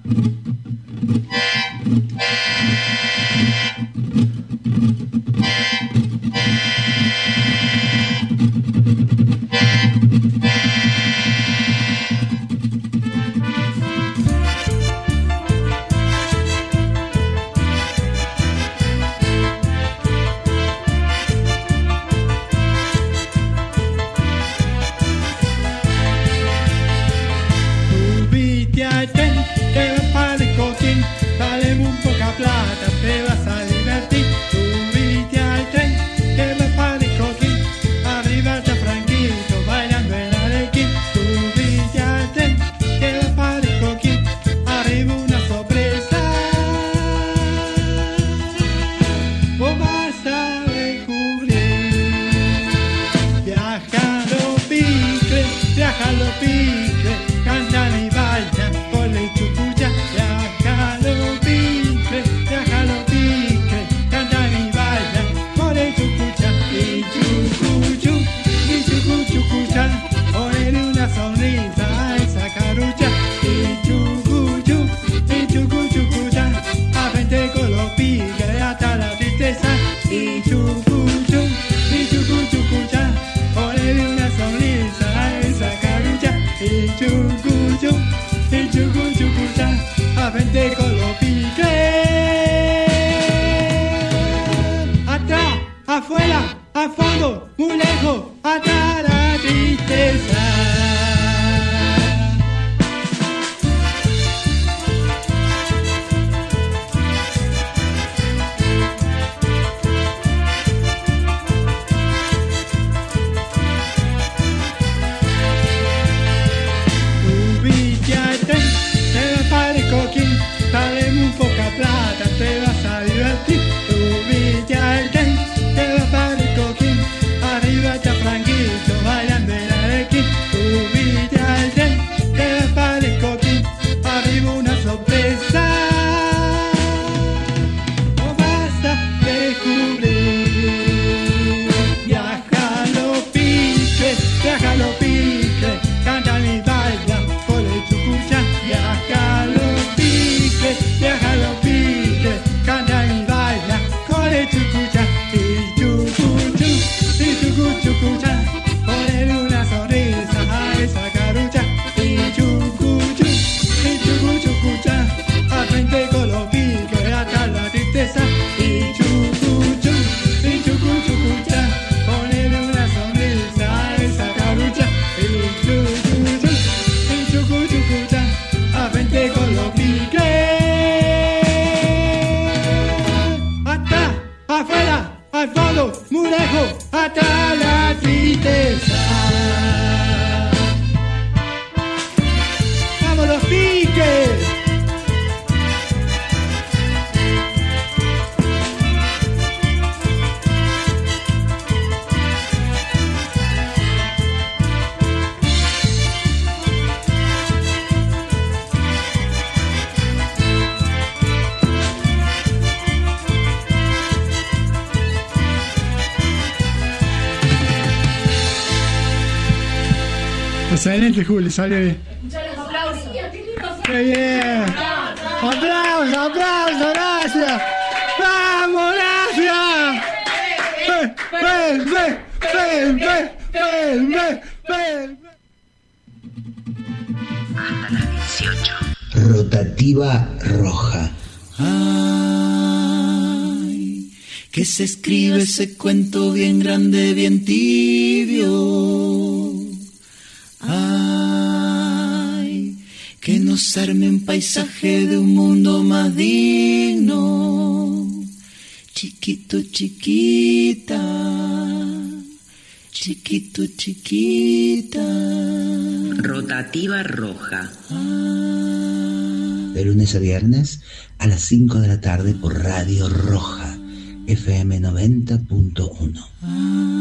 Subite al tren, te vas para el Coquín, dale muy poca plata, te vas a divertir. Subite al tren, te vas para el Coquín, arriba está Franquito bailando en Arequín. Subite al tren, te vas para el Coquín, arriba una sorpresa, vos vas a descubrir. Viaja los picles, viaja los picles, cantan y bailan por el chucucha. Viaja los picles, viaja los picles, cantan y bailan por el chucucha. Y chucuchu, y chucuchucucha, ponele una sonrisa a esa carucha. Y chucuchu, y chucuchucucha, a frente con los picles hasta la tristeza. Y chucuchu, y chucuchucucha, ponele una sonrisa a esa carucha. Y chucuchu, y chucuchucucha, a frente con los piques. Atrás, afuera, a fondo, muy lejos, atrás la tristeza. Subite Excelente, Juli, salió bien. ¡Qué bien! ¡Aplausos, aplausos, gracias! ¡Vamos, gracias! ¡Ven, ven, ven, ven, ven, ven, ven! Hasta las dieciocho. Rotativa roja. Ay, que se escribe ese cuento bien grande, bien tibio. Ay, que nos arme un paisaje de un mundo más digno. Chiquito, chiquita, chiquito, chiquita. Rotativa roja. De lunes a viernes a las cinco de la tarde por Radio Roja, F M noventa punto uno.